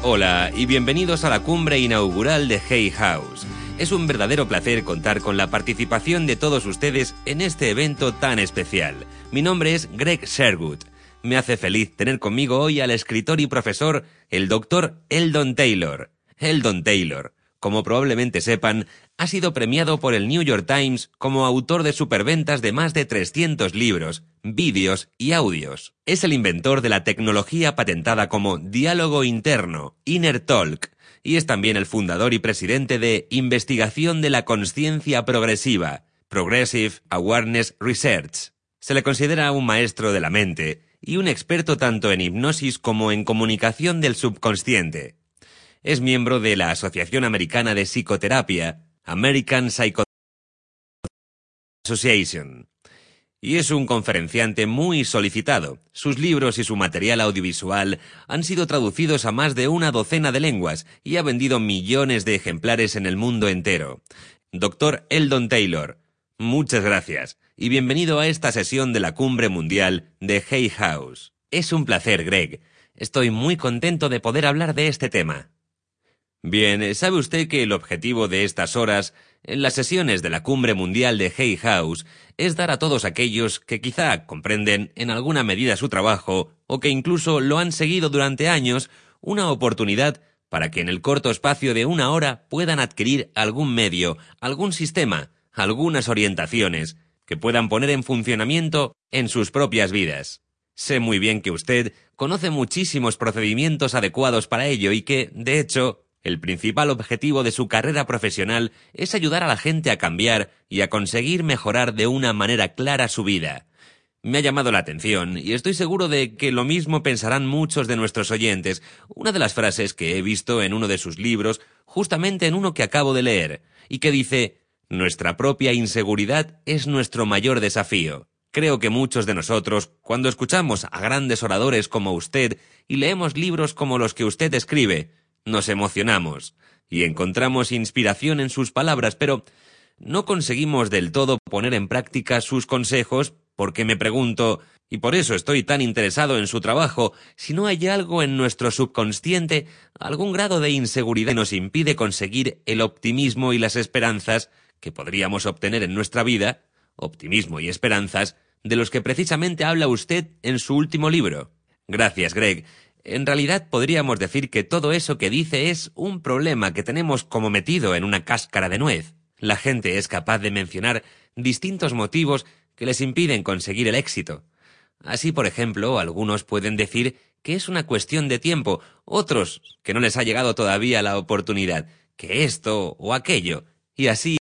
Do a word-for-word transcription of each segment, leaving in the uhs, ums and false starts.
Hola y bienvenidos a la cumbre inaugural de Hay House. Es un verdadero placer contar con la participación de todos ustedes en este evento tan especial. Mi nombre es Greg Sherwood. Me hace feliz tener conmigo hoy al escritor y profesor, el doctor Eldon Taylor. Eldon Taylor, como probablemente sepan, ha sido premiado por el New York Times como autor de superventas de más de trescientos libros, vídeos y audios. Es el inventor de la tecnología patentada como diálogo interno, Inner Talk, y es también el fundador y presidente de Investigación de la Consciencia Progresiva, Progressive Awareness Research. Se le considera un maestro de la mente y un experto tanto en hipnosis como en comunicación del subconsciente. Es miembro de la Asociación Americana de Psicoterapia, American Psychotherapy Association, y es un conferenciante muy solicitado. Sus libros y su material audiovisual han sido traducidos a más de una docena de lenguas y ha vendido millones de ejemplares en el mundo entero. doctor Eldon Taylor, muchas gracias y bienvenido a esta sesión de la Cumbre Mundial de Hay House. Es un placer, Greg. Estoy muy contento de poder hablar de este tema. Bien, ¿sabe usted que el objetivo de estas horas, en las sesiones de la Cumbre Mundial de Hay House, es dar a todos aquellos que quizá comprenden en alguna medida su trabajo o que incluso lo han seguido durante años, una oportunidad para que en el corto espacio de una hora puedan adquirir algún medio, algún sistema, algunas orientaciones que puedan poner en funcionamiento en sus propias vidas? Sé muy bien que usted conoce muchísimos procedimientos adecuados para ello y que, de hecho, el principal objetivo de su carrera profesional es ayudar a la gente a cambiar y a conseguir mejorar de una manera clara su vida. Me ha llamado la atención y estoy seguro de que lo mismo pensarán muchos de nuestros oyentes. Una de las frases que he visto en uno de sus libros, justamente en uno que acabo de leer, y que dice: «Nuestra propia inseguridad es nuestro mayor desafío». Creo que muchos de nosotros, cuando escuchamos a grandes oradores como usted y leemos libros como los que usted escribe, nos emocionamos y encontramos inspiración en sus palabras, pero no conseguimos del todo poner en práctica sus consejos porque me pregunto, y por eso estoy tan interesado en su trabajo, si no hay algo en nuestro subconsciente, algún grado de inseguridad que nos impide conseguir el optimismo y las esperanzas que podríamos obtener en nuestra vida, optimismo y esperanzas, de los que precisamente habla usted en su último libro. Gracias, Greg. En realidad podríamos decir que todo eso que dice es un problema que tenemos como metido en una cáscara de nuez. La gente es capaz de mencionar distintos motivos que les impiden conseguir el éxito. Así, por ejemplo, algunos pueden decir que es una cuestión de tiempo, otros que no les ha llegado todavía la oportunidad, que esto o aquello, y así.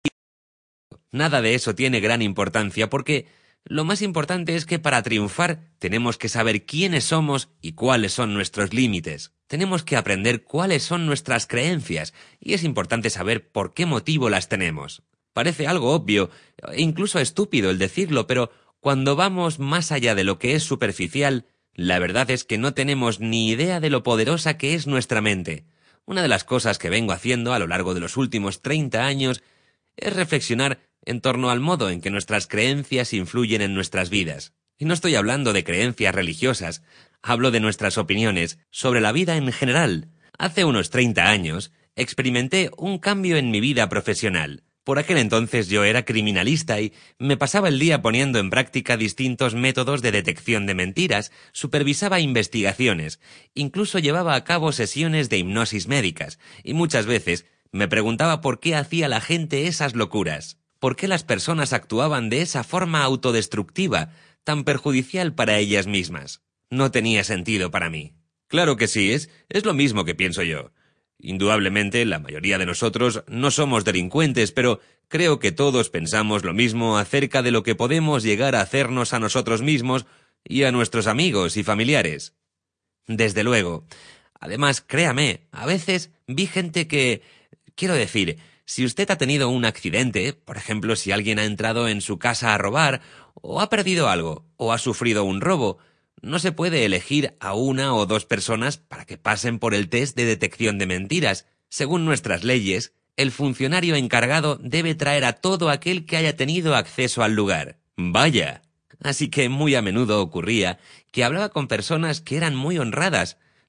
Nada de eso tiene gran importancia porque lo más importante es que para triunfar tenemos que saber quiénes somos y cuáles son nuestros límites. Tenemos que aprender cuáles son nuestras creencias y es importante saber por qué motivo las tenemos. Parece algo obvio e incluso estúpido el decirlo, pero cuando vamos más allá de lo que es superficial, la verdad es que no tenemos ni idea de lo poderosa que es nuestra mente. Una de las cosas que vengo haciendo a lo largo de los últimos treinta años es reflexionar en torno al modo en que nuestras creencias influyen en nuestras vidas. Y no estoy hablando de creencias religiosas, hablo de nuestras opiniones sobre la vida en general. Hace unos treinta años experimenté un cambio en mi vida profesional. Por aquel entonces yo era criminalista y me pasaba el día poniendo en práctica distintos métodos de detección de mentiras, supervisaba investigaciones, incluso llevaba a cabo sesiones de hipnosis médicas, y muchas veces me preguntaba por qué hacía la gente esas locuras. ¿Por qué las personas actuaban de esa forma autodestructiva, tan perjudicial para ellas mismas? No tenía sentido para mí. Claro que sí, es, es lo mismo que pienso yo. Indudablemente, la mayoría de nosotros no somos delincuentes, pero creo que todos pensamos lo mismo acerca de lo que podemos llegar a hacernos a nosotros mismos y a nuestros amigos y familiares. Desde luego. Además, créame, a veces vi gente que... Quiero decir, si usted ha tenido un accidente, por ejemplo, si alguien ha entrado en su casa a robar, o ha perdido algo, o ha sufrido un robo, no se puede elegir a una o dos personas para que pasen por el test de detección de mentiras. Según nuestras leyes, el funcionario encargado debe traer a todo aquel que haya tenido acceso al lugar. ¡Vaya! Así que muy a menudo ocurría que hablaba con personas que eran muy honradas,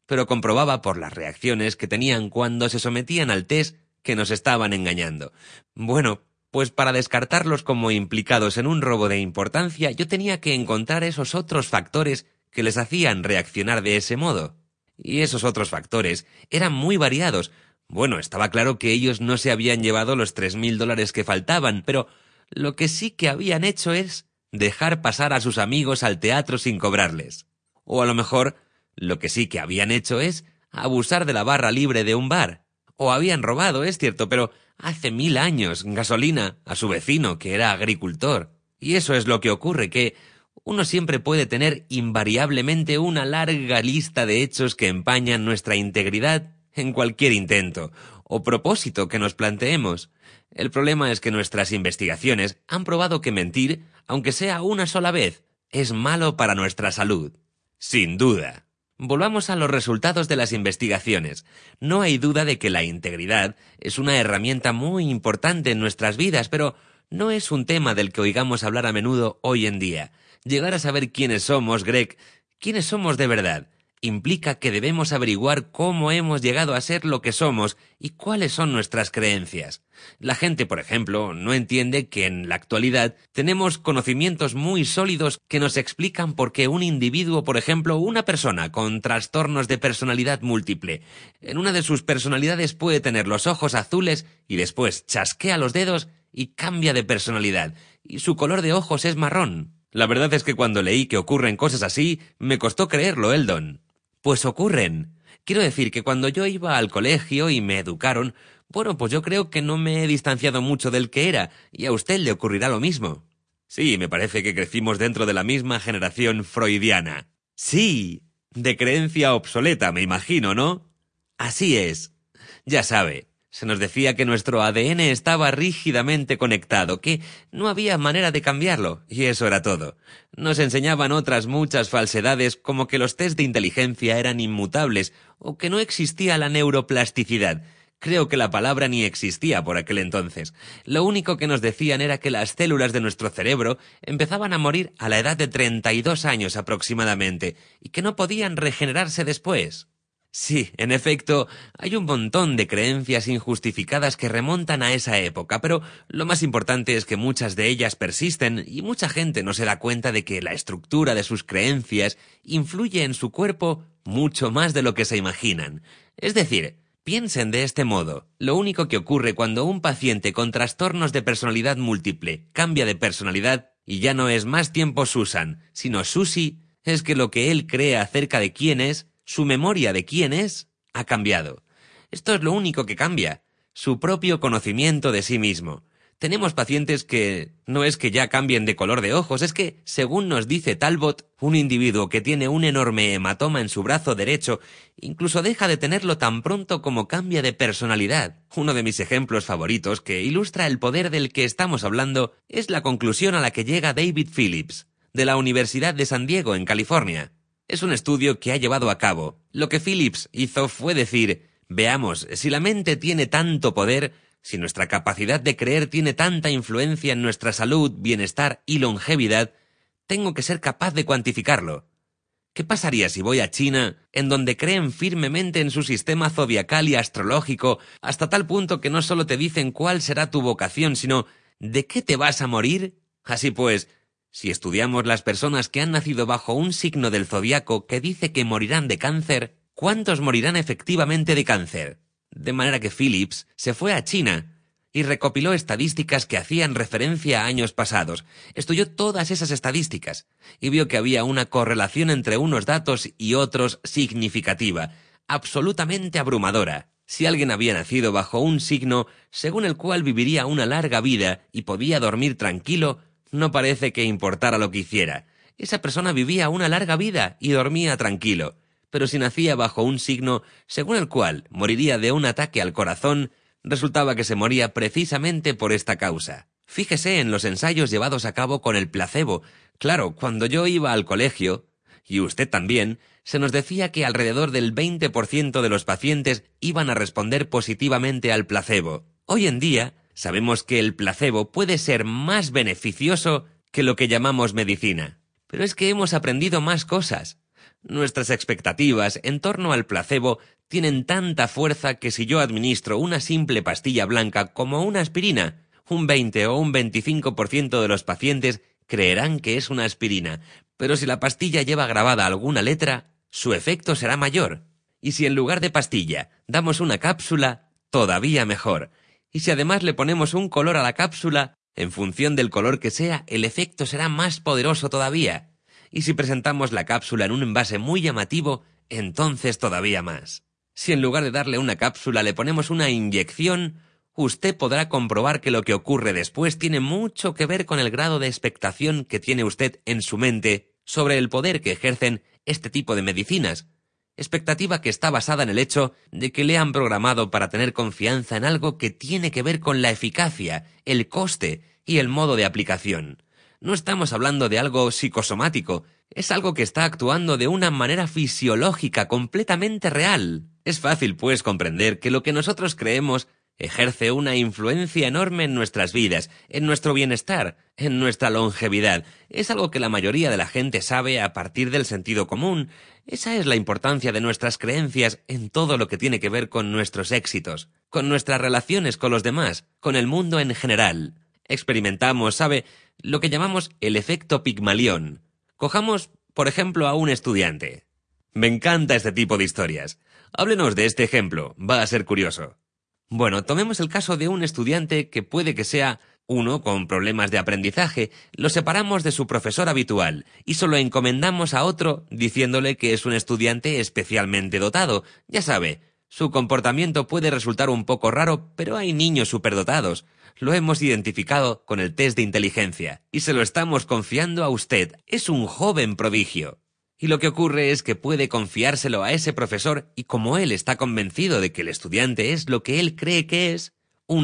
pero comprobaba por las reacciones que tenían cuando se sometían al test que nos estaban engañando. Bueno, pues para descartarlos como implicados en un robo de importancia, yo tenía que encontrar esos otros factores que les hacían reaccionar de ese modo. Y esos otros factores eran muy variados. Bueno, estaba claro que ellos no se habían llevado los tres mil dólares que faltaban, pero lo que sí que habían hecho es dejar pasar a sus amigos al teatro sin cobrarles. O a lo mejor, lo que sí que habían hecho es abusar de la barra libre de un bar. O habían robado, es cierto, pero hace mil años, gasolina, a su vecino, que era agricultor. Y eso es lo que ocurre, que uno siempre puede tener invariablemente una larga lista de hechos que empañan nuestra integridad en cualquier intento o propósito que nos planteemos. El problema es que nuestras investigaciones han probado que mentir, aunque sea una sola vez, es malo para nuestra salud. Sin duda. Volvamos a los resultados de las investigaciones. No hay duda de que la integridad es una herramienta muy importante en nuestras vidas, pero no es un tema del que oigamos hablar a menudo hoy en día. Llegar a saber quiénes somos, Greg, quiénes somos de verdad, implica que debemos averiguar cómo hemos llegado a ser lo que somos y cuáles son nuestras creencias. La gente, por ejemplo, no entiende que en la actualidad tenemos conocimientos muy sólidos que nos explican por qué un individuo, por ejemplo, una persona con trastornos de personalidad múltiple, en una de sus personalidades puede tener los ojos azules y después chasquea los dedos y cambia de personalidad, y su color de ojos es marrón. La verdad es que cuando leí que ocurren cosas así, me costó creerlo, Eldon. Pues ocurren. Quiero decir que cuando yo iba al colegio y me educaron, bueno, pues yo creo que no me he distanciado mucho del que era, y a usted le ocurrirá lo mismo. Sí, me parece que crecimos dentro de la misma generación freudiana. Sí, de creencia obsoleta, me imagino, ¿no? Así es. Ya sabe, se nos decía que nuestro A D N estaba rígidamente conectado, que no había manera de cambiarlo, y eso era todo. Nos enseñaban otras muchas falsedades, como que los test de inteligencia eran inmutables, o que no existía la neuroplasticidad. Creo que la palabra ni existía por aquel entonces. Lo único que nos decían era que las células de nuestro cerebro empezaban a morir a la edad de treinta y dos años aproximadamente, y que no podían regenerarse después. Sí, en efecto, hay un montón de creencias injustificadas que remontan a esa época, pero lo más importante es que muchas de ellas persisten y mucha gente no se da cuenta de que la estructura de sus creencias influye en su cuerpo mucho más de lo que se imaginan. Es decir, piensen de este modo. Lo único que ocurre cuando un paciente con trastornos de personalidad múltiple cambia de personalidad y ya no es más tiempo Susan, sino Susie, es que lo que él cree acerca de quién es, su memoria de quién es, ha cambiado. Esto es lo único que cambia, su propio conocimiento de sí mismo. Tenemos pacientes que no es que ya cambien de color de ojos, es que, según nos dice Talbot, un individuo que tiene un enorme hematoma en su brazo derecho, incluso deja de tenerlo tan pronto como cambia de personalidad. Uno de mis ejemplos favoritos que ilustra el poder del que estamos hablando es la conclusión a la que llega David Phillips, de la Universidad de San Diego, en California. Es un estudio que ha llevado a cabo. Lo que Phillips hizo fue decir, veamos, si la mente tiene tanto poder, si nuestra capacidad de creer tiene tanta influencia en nuestra salud, bienestar y longevidad, tengo que ser capaz de cuantificarlo. ¿Qué pasaría si voy a China, en donde creen firmemente en su sistema zodiacal y astrológico, hasta tal punto que no solo te dicen cuál será tu vocación, sino ¿de qué te vas a morir? Así pues, si estudiamos las personas que han nacido bajo un signo del zodiaco que dice que morirán de cáncer, ¿cuántos morirán efectivamente de cáncer? De manera que Phillips se fue a China y recopiló estadísticas que hacían referencia a años pasados. Estudió todas esas estadísticas y vio que había una correlación entre unos datos y otros significativa, absolutamente abrumadora. Si alguien había nacido bajo un signo según el cual viviría una larga vida y podía dormir tranquilo, no parece que importara lo que hiciera. Esa persona vivía una larga vida y dormía tranquilo. Pero si nacía bajo un signo según el cual moriría de un ataque al corazón, resultaba que se moría precisamente por esta causa. Fíjese en los ensayos llevados a cabo con el placebo. Claro, cuando yo iba al colegio, y usted también, se nos decía que alrededor del veinte por ciento de los pacientes iban a responder positivamente al placebo. Hoy en día, sabemos que el placebo puede ser más beneficioso que lo que llamamos medicina. Pero es que hemos aprendido más cosas. Nuestras expectativas en torno al placebo tienen tanta fuerza que si yo administro una simple pastilla blanca como una aspirina, un veinte o un veinticinco por ciento de los pacientes creerán que es una aspirina, pero si la pastilla lleva grabada alguna letra, su efecto será mayor. Y si en lugar de pastilla damos una cápsula, todavía mejor. Y si además le ponemos un color a la cápsula, en función del color que sea, el efecto será más poderoso todavía. Y si presentamos la cápsula en un envase muy llamativo, entonces todavía más. Si en lugar de darle una cápsula le ponemos una inyección, usted podrá comprobar que lo que ocurre después tiene mucho que ver con el grado de expectación que tiene usted en su mente sobre el poder que ejercen este tipo de medicinas. Expectativa que está basada en el hecho de que le han programado para tener confianza en algo que tiene que ver con la eficacia, el coste y el modo de aplicación. No estamos hablando de algo psicosomático, es algo que está actuando de una manera fisiológica completamente real. Es fácil, pues, comprender que lo que nosotros creemos ejerce una influencia enorme en nuestras vidas, en nuestro bienestar, en nuestra longevidad. Es algo que la mayoría de la gente sabe a partir del sentido común. Esa es la importancia de nuestras creencias en todo lo que tiene que ver con nuestros éxitos, con nuestras relaciones con los demás, con el mundo en general. Experimentamos, ¿sabe?, lo que llamamos el efecto Pigmalión. Cojamos, por ejemplo, a un estudiante. Me encanta este tipo de historias. Háblenos de este ejemplo, va a ser curioso. Bueno, tomemos el caso de un estudiante que puede que sea uno con problemas de aprendizaje. Lo separamos de su profesor habitual y solo encomendamos a otro diciéndole que es un estudiante especialmente dotado. Ya sabe, su comportamiento puede resultar un poco raro, pero hay niños superdotados. Lo hemos identificado con el test de inteligencia y se lo estamos confiando a usted. Es un joven prodigio. Y lo que ocurre es que puede confiárselo a ese profesor y como él está convencido de que el estudiante es lo que él cree que es, un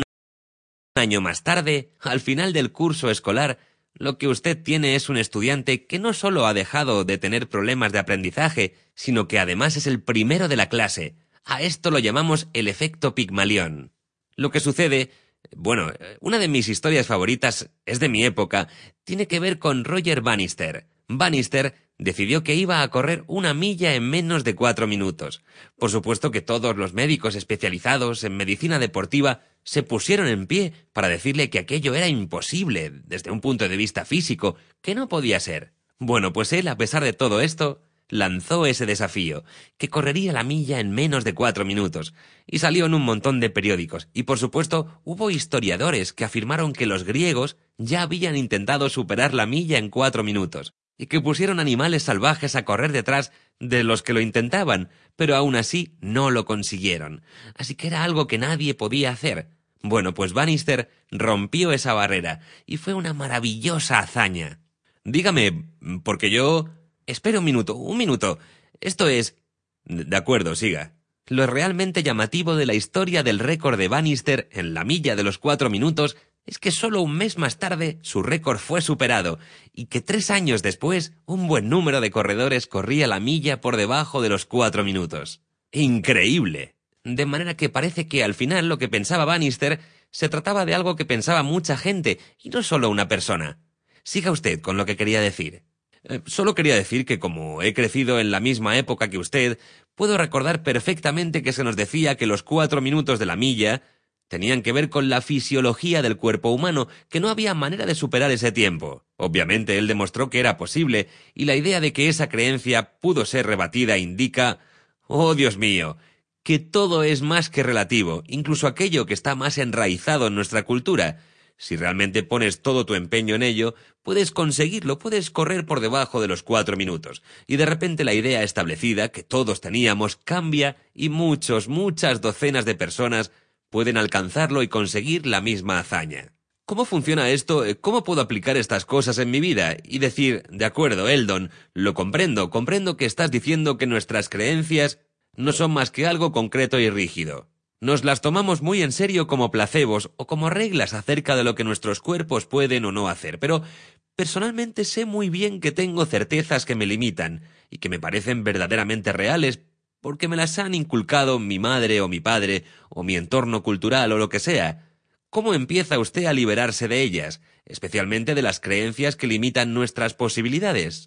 año más tarde, al final del curso escolar, lo que usted tiene es un estudiante que no solo ha dejado de tener problemas de aprendizaje, sino que además es el primero de la clase. A esto lo llamamos el efecto Pigmalión. Lo que sucede, bueno, una de mis historias favoritas es de mi época, tiene que ver con Roger Bannister. Bannister decidió que iba a correr una milla en menos de cuatro minutos. Por supuesto que todos los médicos especializados en medicina deportiva se pusieron en pie para decirle que aquello era imposible desde un punto de vista físico, que no podía ser. Bueno, pues él, a pesar de todo esto, lanzó ese desafío, que correría la milla en menos de cuatro minutos, y salió en un montón de periódicos, y por supuesto hubo historiadores que afirmaron que los griegos ya habían intentado superar la milla en cuatro minutos, y que pusieron animales salvajes a correr detrás de los que lo intentaban, pero aún así no lo consiguieron. Así que era algo que nadie podía hacer. Bueno, pues Bannister rompió esa barrera, y fue una maravillosa hazaña. Dígame, porque yo... Espera un minuto, un minuto. Esto es... De acuerdo, siga. Lo realmente llamativo de la historia del récord de Bannister en la milla de los cuatro minutos es que solo un mes más tarde su récord fue superado y que tres años después un buen número de corredores corría la milla por debajo de los cuatro minutos. ¡Increíble! De manera que parece que al final lo que pensaba Bannister se trataba de algo que pensaba mucha gente y no solo una persona. Siga usted con lo que quería decir. Eh, solo quería decir que como he crecido en la misma época que usted, puedo recordar perfectamente que se nos decía que los cuatro minutos de la milla tenían que ver con la fisiología del cuerpo humano, que no había manera de superar ese tiempo. Obviamente él demostró que era posible, y la idea de que esa creencia pudo ser rebatida indica, oh Dios mío, que todo es más que relativo, incluso aquello que está más enraizado en nuestra cultura. Si realmente pones todo tu empeño en ello, puedes conseguirlo, puedes correr por debajo de los cuatro minutos. Y de repente la idea establecida que todos teníamos cambia y muchos, muchas docenas de personas pueden alcanzarlo y conseguir la misma hazaña. ¿Cómo funciona esto? ¿Cómo puedo aplicar estas cosas en mi vida? Y decir, de acuerdo, Eldon, lo comprendo, comprendo que estás diciendo que nuestras creencias no son más que algo concreto y rígido. Nos las tomamos muy en serio como placebos o como reglas acerca de lo que nuestros cuerpos pueden o no hacer, pero personalmente sé muy bien que tengo certezas que me limitan y que me parecen verdaderamente reales porque me las han inculcado mi madre o mi padre o mi entorno cultural o lo que sea. ¿Cómo empieza usted a liberarse de ellas, especialmente de las creencias que limitan nuestras posibilidades?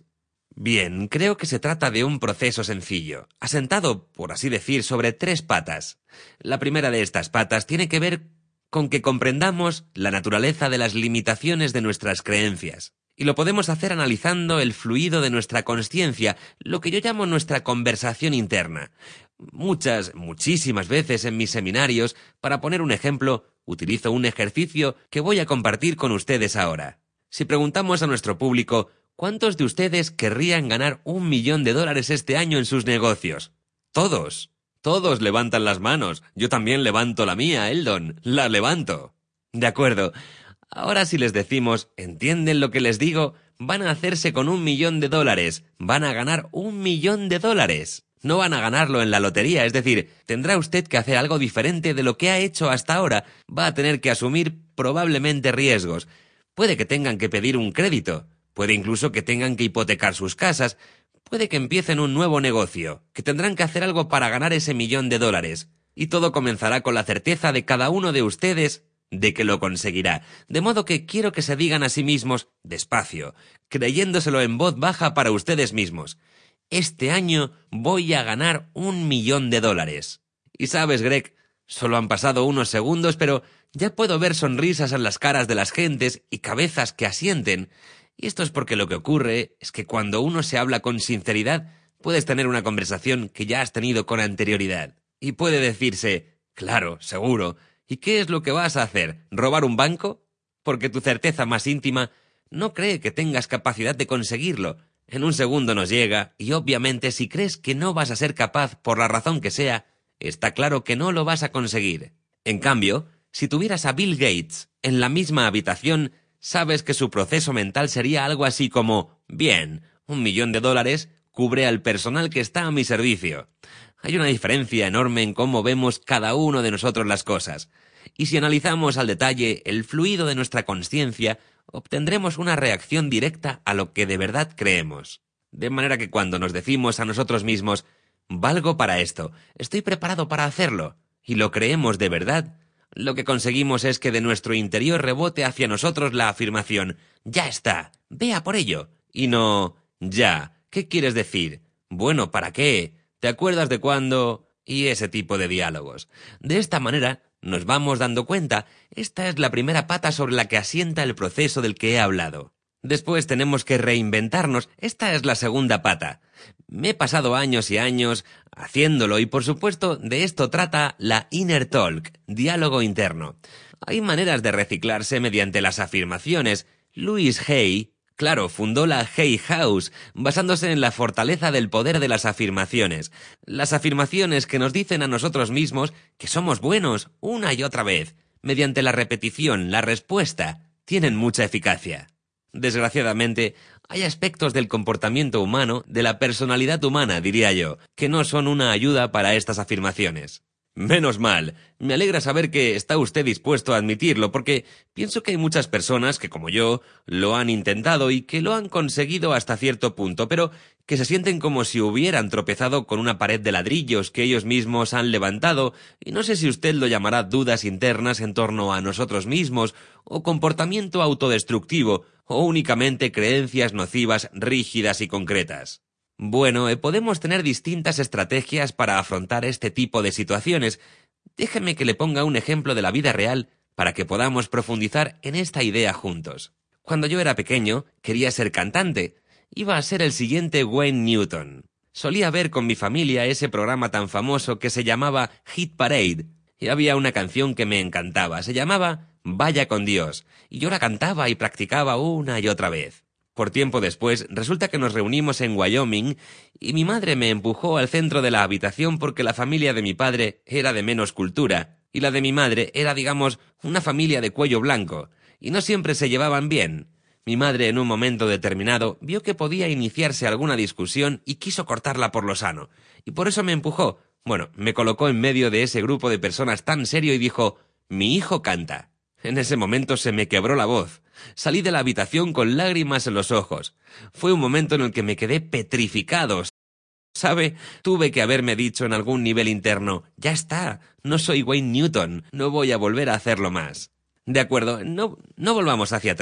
Bien, creo que se trata de un proceso sencillo, asentado, por así decir, sobre tres patas. La primera de estas patas tiene que ver con que comprendamos la naturaleza de las limitaciones de nuestras creencias. Y lo podemos hacer analizando el fluido de nuestra consciencia, lo que yo llamo nuestra conversación interna. Muchas, muchísimas veces en mis seminarios, para poner un ejemplo, utilizo un ejercicio que voy a compartir con ustedes ahora. Si preguntamos a nuestro público, ¿cuántos de ustedes querrían ganar un millón de dólares este año en sus negocios? Todos. Todos levantan las manos. Yo también levanto la mía, Eldon. La levanto. De acuerdo. Ahora si les decimos, ¿entienden lo que les digo? Van a hacerse con un millón de dólares. Van a ganar un millón de dólares. No van a ganarlo en la lotería, es decir, tendrá usted que hacer algo diferente de lo que ha hecho hasta ahora. Va a tener que asumir probablemente riesgos. Puede que tengan que pedir un crédito. Puede incluso que tengan que hipotecar sus casas. Puede que empiecen un nuevo negocio, que tendrán que hacer algo para ganar ese millón de dólares. Y todo comenzará con la certeza de cada uno de ustedes de que lo conseguirá. De modo que quiero que se digan a sí mismos, despacio, creyéndoselo en voz baja para ustedes mismos. Este año voy a ganar un millón de dólares. Y sabes, Greg, solo han pasado unos segundos, pero ya puedo ver sonrisas en las caras de las gentes y cabezas que asienten. Y esto es porque lo que ocurre es que cuando uno se habla con sinceridad, puedes tener una conversación que ya has tenido con anterioridad. Y puede decirse, claro, seguro, ¿y qué es lo que vas a hacer? ¿Robar un banco? Porque tu certeza más íntima no cree que tengas capacidad de conseguirlo. En un segundo nos llega, y obviamente si crees que no vas a ser capaz por la razón que sea, está claro que no lo vas a conseguir. En cambio, si tuvieras a Bill Gates en la misma habitación, sabes que su proceso mental sería algo así como, bien, un millón de dólares cubre al personal que está a mi servicio. Hay una diferencia enorme en cómo vemos cada uno de nosotros las cosas. Y si analizamos al detalle el fluido de nuestra consciencia, obtendremos una reacción directa a lo que de verdad creemos. De manera que cuando nos decimos a nosotros mismos, valgo para esto, estoy preparado para hacerlo, y lo creemos de verdad, lo que conseguimos es que de nuestro interior rebote hacia nosotros la afirmación, ya está, vea por ello, y no, ya, ¿qué quieres decir? Bueno, ¿para qué? ¿Te acuerdas de cuándo? Y ese tipo de diálogos. De esta manera, nos vamos dando cuenta, esta es la primera pata sobre la que asienta el proceso del que he hablado. Después tenemos que reinventarnos, esta es la segunda pata. Me he pasado años y años haciéndolo y por supuesto de esto trata la Inner Talk, diálogo interno. Hay maneras de reciclarse mediante las afirmaciones. Louis Hay, claro, fundó la Hay House, basándose en la fortaleza del poder de las afirmaciones. Las afirmaciones que nos dicen a nosotros mismos que somos buenos una y otra vez. Mediante la repetición, la respuesta, tienen mucha eficacia. Desgraciadamente, hay aspectos del comportamiento humano, de la personalidad humana, diría yo, que no son una ayuda para estas afirmaciones. Menos mal, me alegra saber que está usted dispuesto a admitirlo, porque pienso que hay muchas personas que, como yo, lo han intentado y que lo han conseguido hasta cierto punto, pero que se sienten como si hubieran tropezado con una pared de ladrillos que ellos mismos han levantado, y no sé si usted lo llamará dudas internas en torno a nosotros mismos, o comportamiento autodestructivo, o únicamente creencias nocivas, rígidas y concretas. Bueno, eh, podemos tener distintas estrategias para afrontar este tipo de situaciones. Déjeme que le ponga un ejemplo de la vida real para que podamos profundizar en esta idea juntos. Cuando yo era pequeño, quería ser cantante. Iba a ser el siguiente Wayne Newton. Solía ver con mi familia ese programa tan famoso que se llamaba Hit Parade. Y había una canción que me encantaba. Se llamaba Vaya con Dios. Y yo la cantaba y practicaba una y otra vez. Por tiempo después, resulta que nos reunimos en Wyoming y mi madre me empujó al centro de la habitación porque la familia de mi padre era de menos cultura y la de mi madre era, digamos, una familia de cuello blanco y no siempre se llevaban bien. Mi madre en un momento determinado vio que podía iniciarse alguna discusión y quiso cortarla por lo sano y por eso me empujó. Bueno, me colocó en medio de ese grupo de personas tan serio y dijo, «Mi hijo canta». En ese momento se me quebró la voz. Salí de la habitación con lágrimas en los ojos. Fue un momento en el que me quedé petrificado. ¿Sabe? Tuve que haberme dicho en algún nivel interno, ya está, no soy Wayne Newton, no voy a volver a hacerlo más. De acuerdo, no, no volvamos hacia atrás.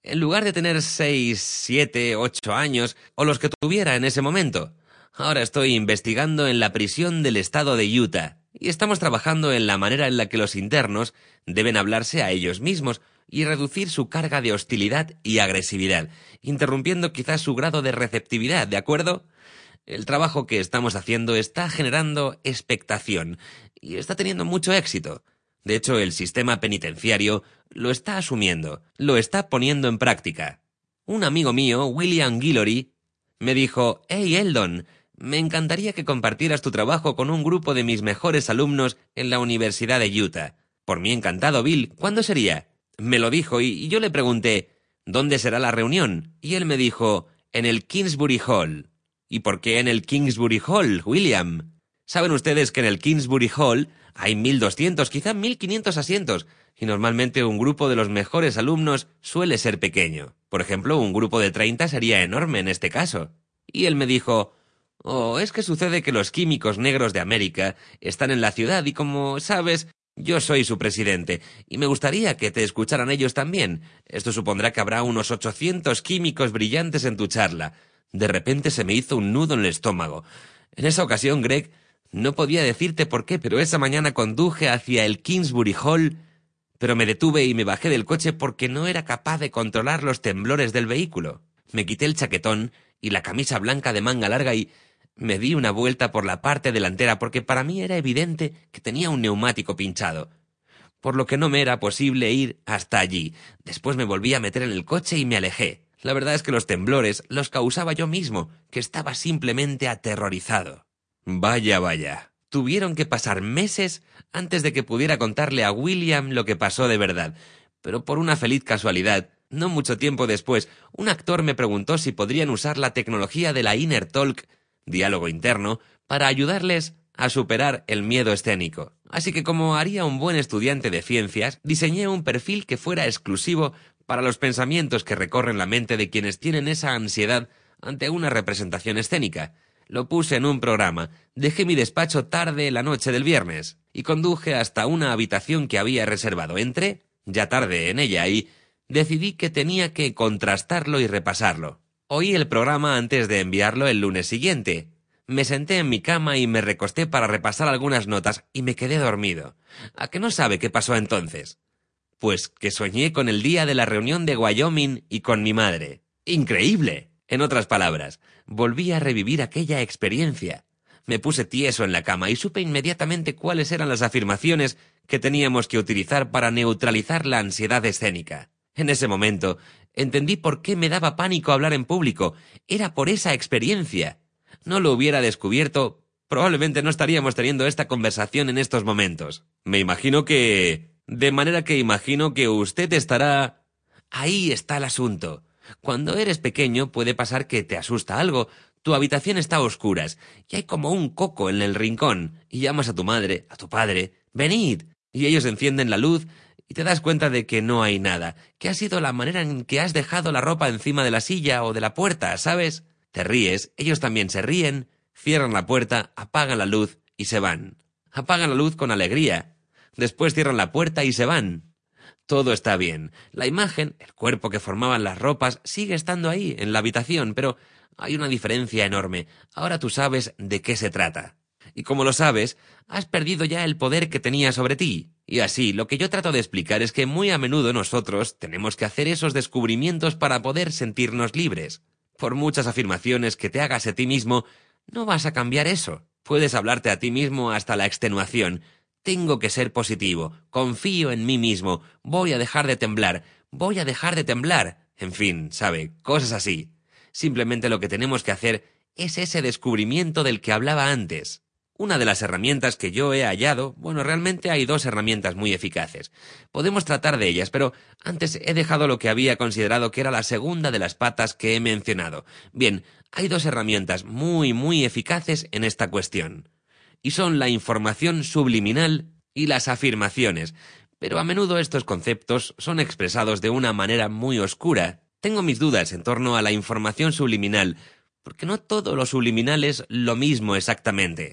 en lugar de tener seis, siete, ocho años, o los que tuviera en ese momento. Ahora estoy investigando en la prisión del estado de Utah, y estamos trabajando en la manera en la que los internos deben hablarse a ellos mismos y reducir su carga de hostilidad y agresividad, interrumpiendo quizás su grado de receptividad, ¿de acuerdo? El trabajo que estamos haciendo está generando expectación y está teniendo mucho éxito. De hecho, el sistema penitenciario lo está asumiendo, lo está poniendo en práctica. Un amigo mío, William Guillory, me dijo: «Hey, Eldon, me encantaría que compartieras tu trabajo con un grupo de mis mejores alumnos en la Universidad de Utah». «Por mí encantado, Bill. ¿Cuándo sería?». Me lo dijo y yo le pregunté: «¿Dónde será la reunión?». Y él me dijo: «En el Kingsbury Hall». «¿Y por qué en el Kingsbury Hall, William?». Saben ustedes que en el Kingsbury Hall hay mil doscientos, quizá mil quinientos asientos, y normalmente un grupo de los mejores alumnos suele ser pequeño. Por ejemplo, un grupo de treinta sería enorme en este caso. Y él me dijo: «Oh, es que sucede que los químicos negros de América están en la ciudad y, como sabes, yo soy su presidente, y me gustaría que te escucharan ellos también. Esto supondrá que habrá unos ochocientos químicos brillantes en tu charla». De repente se me hizo un nudo en el estómago. En esa ocasión, Greg, no podía decirte por qué, pero esa mañana conduje hacia el Kingsbury Hall, pero me detuve y me bajé del coche porque no era capaz de controlar los temblores del vehículo. Me quité el chaquetón y la camisa blanca de manga larga y me di una vuelta por la parte delantera porque para mí era evidente que tenía un neumático pinchado, por lo que no me era posible ir hasta allí. Después me volví a meter en el coche y me alejé. La verdad es que los temblores los causaba yo mismo, que estaba simplemente aterrorizado. Vaya, vaya. Tuvieron que pasar meses antes de que pudiera contarle a William lo que pasó de verdad. Pero por una feliz casualidad, no mucho tiempo después, un actor me preguntó si podrían usar la tecnología de la Inner Talk, diálogo interno, para ayudarles a superar el miedo escénico. Así que, como haría un buen estudiante de ciencias, diseñé un perfil que fuera exclusivo para los pensamientos que recorren la mente de quienes tienen esa ansiedad ante una representación escénica. Lo puse en un programa, dejé mi despacho tarde la noche del viernes y conduje hasta una habitación que había reservado. Entré, ya tarde en ella, y decidí que tenía que contrastarlo y repasarlo. Oí el programa antes de enviarlo el lunes siguiente. Me senté en mi cama y me recosté para repasar algunas notas y me quedé dormido. ¿A que no sabe qué pasó entonces? Pues que soñé con el día de la reunión de Wyoming y con mi madre. ¡Increíble! En otras palabras, volví a revivir aquella experiencia. Me puse tieso en la cama y supe inmediatamente cuáles eran las afirmaciones que teníamos que utilizar para neutralizar la ansiedad escénica. En ese momento, entendí por qué me daba pánico hablar en público. Era por esa experiencia. No lo hubiera descubierto, probablemente no estaríamos teniendo esta conversación en estos momentos. Me imagino que... De manera que imagino que usted estará... Ahí está el asunto. Cuando eres pequeño puede pasar que te asusta algo. Tu habitación está a oscuras y hay como un coco en el rincón y llamas a tu madre, a tu padre, «venid», y ellos encienden la luz y te das cuenta de que no hay nada, que ha sido la manera en que has dejado la ropa encima de la silla o de la puerta, ¿sabes? Te ríes, ellos también se ríen, cierran la puerta, apagan la luz y se van. Apagan la luz con alegría. Después cierran la puerta y se van. Todo está bien. La imagen, el cuerpo que formaban las ropas, sigue estando ahí, en la habitación, pero hay una diferencia enorme. Ahora tú sabes de qué se trata. Y como lo sabes, has perdido ya el poder que tenía sobre ti. Y así, lo que yo trato de explicar es que muy a menudo nosotros tenemos que hacer esos descubrimientos para poder sentirnos libres. Por muchas afirmaciones que te hagas a ti mismo, no vas a cambiar eso. Puedes hablarte a ti mismo hasta la extenuación. Tengo que ser positivo, confío en mí mismo, voy a dejar de temblar, voy a dejar de temblar. En fin, sabe, cosas así. Simplemente lo que tenemos que hacer es ese descubrimiento del que hablaba antes. Una de las herramientas que yo he hallado, bueno, realmente hay dos herramientas muy eficaces. Podemos tratar de ellas, pero antes he dejado lo que había considerado que era la segunda de las patas que he mencionado. Bien, hay dos herramientas muy, muy eficaces en esta cuestión. Y son la información subliminal y las afirmaciones. Pero a menudo estos conceptos son expresados de una manera muy oscura. Tengo mis dudas en torno a la información subliminal, porque no todo lo subliminal es lo mismo exactamente.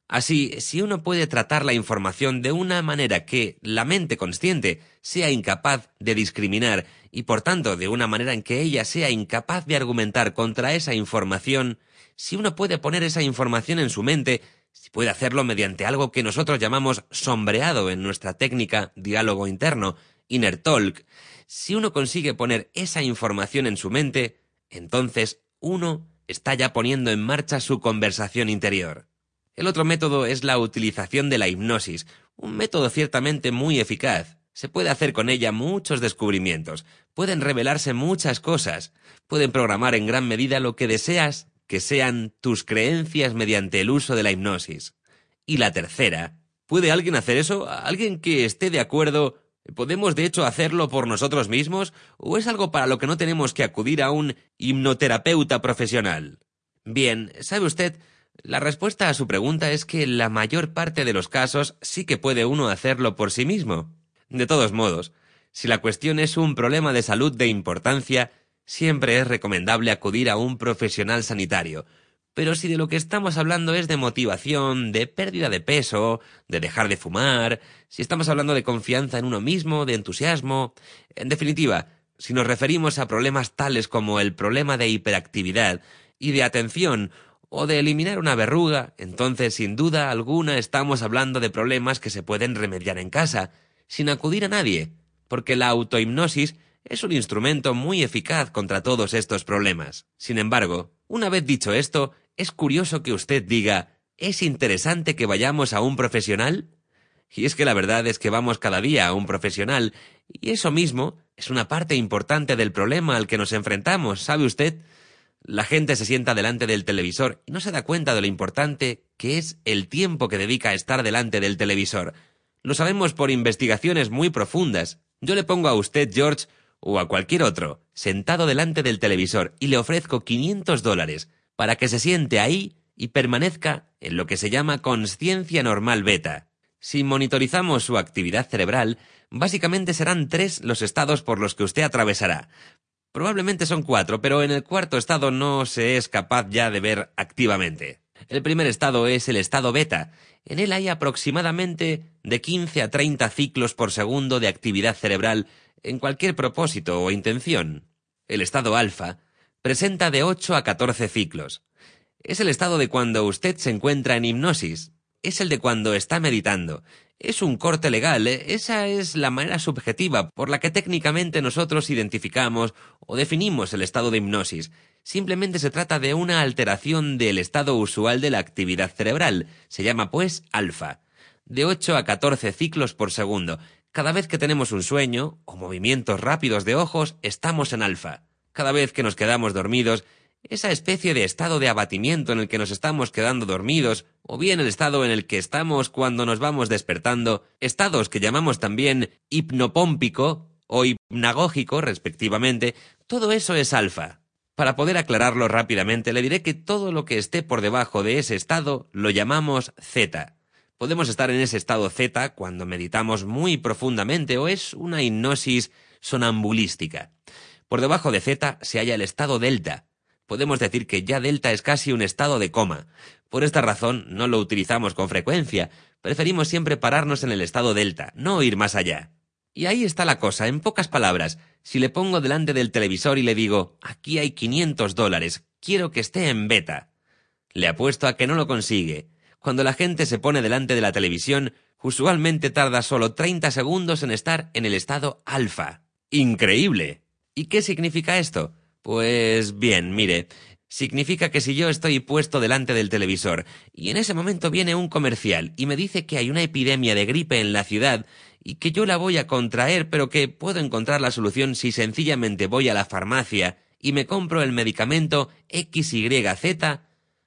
Así, si uno puede tratar la información de una manera que la mente consciente sea incapaz de discriminar y por tanto de una manera en que ella sea incapaz de argumentar contra esa información, si uno puede poner esa información en su mente, si puede hacerlo mediante algo que nosotros llamamos sombreado en nuestra técnica diálogo interno, inner talk, si uno consigue poner esa información en su mente, entonces uno está ya poniendo en marcha su conversación interior. El otro método es la utilización de la hipnosis, un método ciertamente muy eficaz. Se puede hacer con ella muchos descubrimientos, pueden revelarse muchas cosas, pueden programar en gran medida lo que deseas que sean tus creencias mediante el uso de la hipnosis. Y la tercera, ¿puede alguien hacer eso? ¿Alguien que esté de acuerdo? ¿Podemos de hecho hacerlo por nosotros mismos? ¿O es algo para lo que no tenemos que acudir a un hipnoterapeuta profesional? Bien, ¿sabe usted? La respuesta a su pregunta es que en la mayor parte de los casos sí que puede uno hacerlo por sí mismo. De todos modos, si la cuestión es un problema de salud de importancia, siempre es recomendable acudir a un profesional sanitario. Pero si de lo que estamos hablando es de motivación, de pérdida de peso, de dejar de fumar, si estamos hablando de confianza en uno mismo, de entusiasmo, en definitiva, si nos referimos a problemas tales como el problema de hiperactividad y de atención, o de eliminar una verruga, entonces sin duda alguna estamos hablando de problemas que se pueden remediar en casa, sin acudir a nadie, porque la autohipnosis es un instrumento muy eficaz contra todos estos problemas. Sin embargo, una vez dicho esto, es curioso que usted diga, ¿es interesante que vayamos a un profesional? Y es que la verdad es que vamos cada día a un profesional, y eso mismo es una parte importante del problema al que nos enfrentamos, ¿sabe usted? La gente se sienta delante del televisor y no se da cuenta de lo importante que es el tiempo que dedica a estar delante del televisor. Lo sabemos por investigaciones muy profundas. Yo le pongo a usted, George, o a cualquier otro, sentado delante del televisor y le ofrezco quinientos dólares para que se siente ahí y permanezca en lo que se llama consciencia normal beta. Si monitorizamos su actividad cerebral, básicamente serán tres los estados por los que usted atravesará. Probablemente son cuatro, pero en el cuarto estado no se es capaz ya de ver activamente. El primer estado es el estado beta. En él hay aproximadamente de quince a treinta ciclos por segundo de actividad cerebral en cualquier propósito o intención. El estado alfa presenta de ocho a catorce ciclos. Es el estado de cuando usted se encuentra en hipnosis. Es el de cuando está meditando. Es un corte legal, ¿eh? Esa es la manera subjetiva por la que técnicamente nosotros identificamos o definimos el estado de hipnosis. Simplemente se trata de una alteración del estado usual de la actividad cerebral. Se llama, pues, alfa. De ocho a catorce ciclos por segundo. Cada vez que tenemos un sueño o movimientos rápidos de ojos, estamos en alfa. Cada vez que nos quedamos dormidos, esa especie de estado de abatimiento en el que nos estamos quedando dormidos, o bien el estado en el que estamos cuando nos vamos despertando, estados que llamamos también hipnopómpico o hipnagógico, respectivamente, todo eso es alfa. Para poder aclararlo rápidamente, le diré que todo lo que esté por debajo de ese estado lo llamamos zeta. Podemos estar en ese estado zeta cuando meditamos muy profundamente o es una hipnosis sonambulística. Por debajo de zeta se halla el estado delta. Podemos decir que ya delta es casi un estado de coma. Por esta razón no lo utilizamos con frecuencia. Preferimos siempre pararnos en el estado delta, no ir más allá. Y ahí está la cosa, en pocas palabras. Si le pongo delante del televisor y le digo, aquí hay quinientos dólares, quiero que esté en beta. Le apuesto a que no lo consigue. Cuando la gente se pone delante de la televisión, usualmente tarda solo treinta segundos en estar en el estado alfa. ¡Increíble! ¿Y qué significa esto? Pues bien, mire, significa que si yo estoy puesto delante del televisor y en ese momento viene un comercial y me dice que hay una epidemia de gripe en la ciudad y que yo la voy a contraer pero que puedo encontrar la solución si sencillamente voy a la farmacia y me compro el medicamento equis y zeta,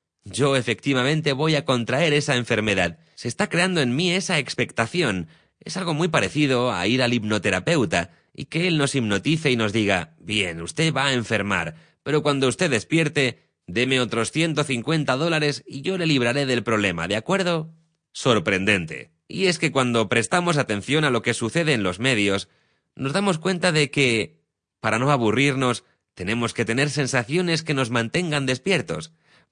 yo efectivamente voy a contraer esa enfermedad. Se está creando en mí esa expectación. Es algo muy parecido a ir al hipnoterapeuta y que él nos hipnotice y nos diga, bien, usted va a enfermar, pero cuando usted despierte, deme otros ciento cincuenta dólares y yo le libraré del problema, ¿de acuerdo? Sorprendente. Y es que cuando prestamos atención a lo que sucede en los medios, nos damos cuenta de que, para no aburrirnos, tenemos que tener sensaciones que nos mantengan despiertos.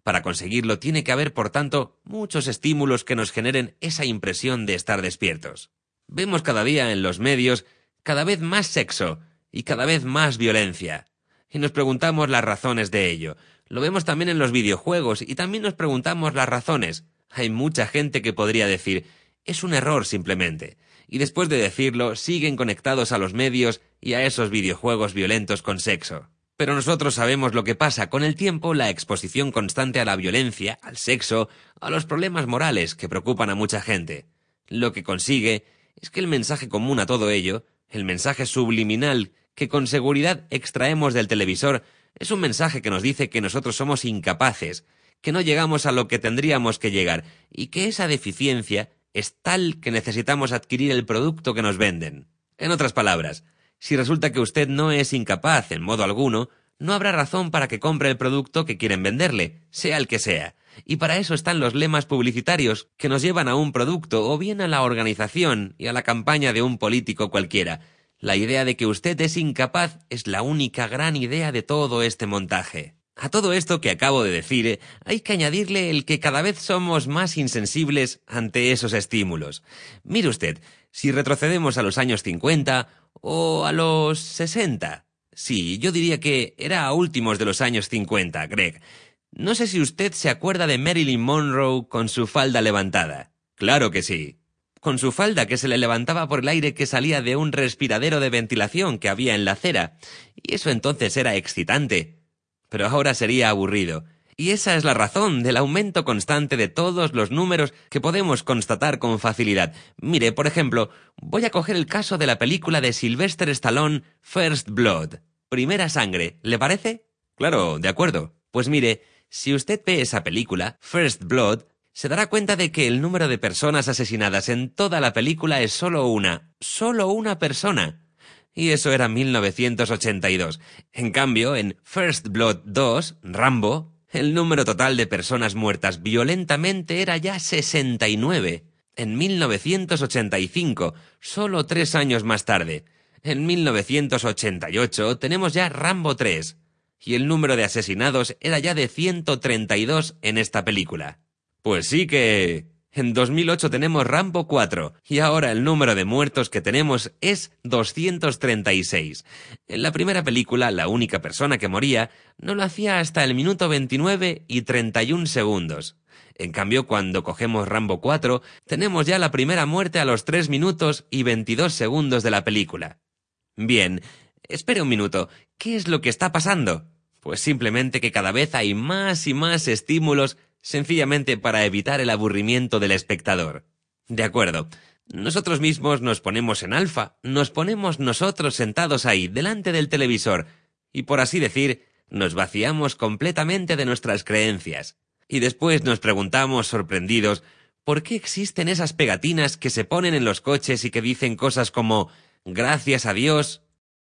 Para conseguirlo tiene que haber, por tanto, muchos estímulos que nos generen esa impresión de estar despiertos. Vemos cada día en los medios cada vez más sexo y cada vez más violencia. Y nos preguntamos las razones de ello. Lo vemos también en los videojuegos y también nos preguntamos las razones. Hay mucha gente que podría decir, es un error simplemente. Y después de decirlo, siguen conectados a los medios y a esos videojuegos violentos con sexo. Pero nosotros sabemos lo que pasa. Con el tiempo, la exposición constante a la violencia, al sexo, a los problemas morales que preocupan a mucha gente. Lo que consigue es que el mensaje común a todo ello, el mensaje subliminal que con seguridad extraemos del televisor, es un mensaje que nos dice que nosotros somos incapaces, que no llegamos a lo que tendríamos que llegar y que esa deficiencia es tal que necesitamos adquirir el producto que nos venden. En otras palabras, si resulta que usted no es incapaz en modo alguno, no habrá razón para que compre el producto que quieren venderle, sea el que sea. Y para eso están los lemas publicitarios que nos llevan a un producto o bien a la organización y a la campaña de un político cualquiera. La idea de que usted es incapaz es la única gran idea de todo este montaje. A todo esto que acabo de decir, hay que añadirle el que cada vez somos más insensibles ante esos estímulos. Mire usted, si retrocedemos a los años cincuenta o a los sesenta. Sí, yo diría que era a últimos de los años cincuenta, Greg. No sé si usted se acuerda de Marilyn Monroe con su falda levantada. Claro que sí. Con su falda que se le levantaba por el aire que salía de un respiradero de ventilación que había en la acera. Y eso entonces era excitante. Pero ahora sería aburrido. Y esa es la razón del aumento constante de todos los números que podemos constatar con facilidad. Mire, por ejemplo, voy a coger el caso de la película de Sylvester Stallone, First Blood. Primera sangre, ¿le parece? Claro, de acuerdo. Pues mire, si usted ve esa película, First Blood, se dará cuenta de que el número de personas asesinadas en toda la película es solo una. ¡Solo una persona! Y eso era mil novecientos ochenta y dos. En cambio, en First Blood dos, Rambo, el número total de personas muertas violentamente era ya sesenta y nueve. En mil novecientos ochenta y cinco, solo tres años más tarde. En mil novecientos ochenta y ocho tenemos ya Rambo tres. Y el número de asesinados era ya de ciento treinta y dos en esta película. Pues sí que... En dos mil ocho tenemos Rambo cuatro, y ahora el número de muertos que tenemos es doscientos treinta y seis. En la primera película, la única persona que moría no lo hacía hasta el minuto veintinueve y treinta y un segundos. En cambio, cuando cogemos Rambo cuatro, tenemos ya la primera muerte a los tres minutos y veintidós segundos de la película. Bien, espere un minuto, ¿qué es lo que está pasando? Pues simplemente que cada vez hay más y más estímulos sencillamente para evitar el aburrimiento del espectador. De acuerdo, nosotros mismos nos ponemos en alfa, nos ponemos nosotros sentados ahí, delante del televisor, y por así decir, nos vaciamos completamente de nuestras creencias. Y después nos preguntamos, sorprendidos, ¿por qué existen esas pegatinas que se ponen en los coches y que dicen cosas como «Gracias a Dios»?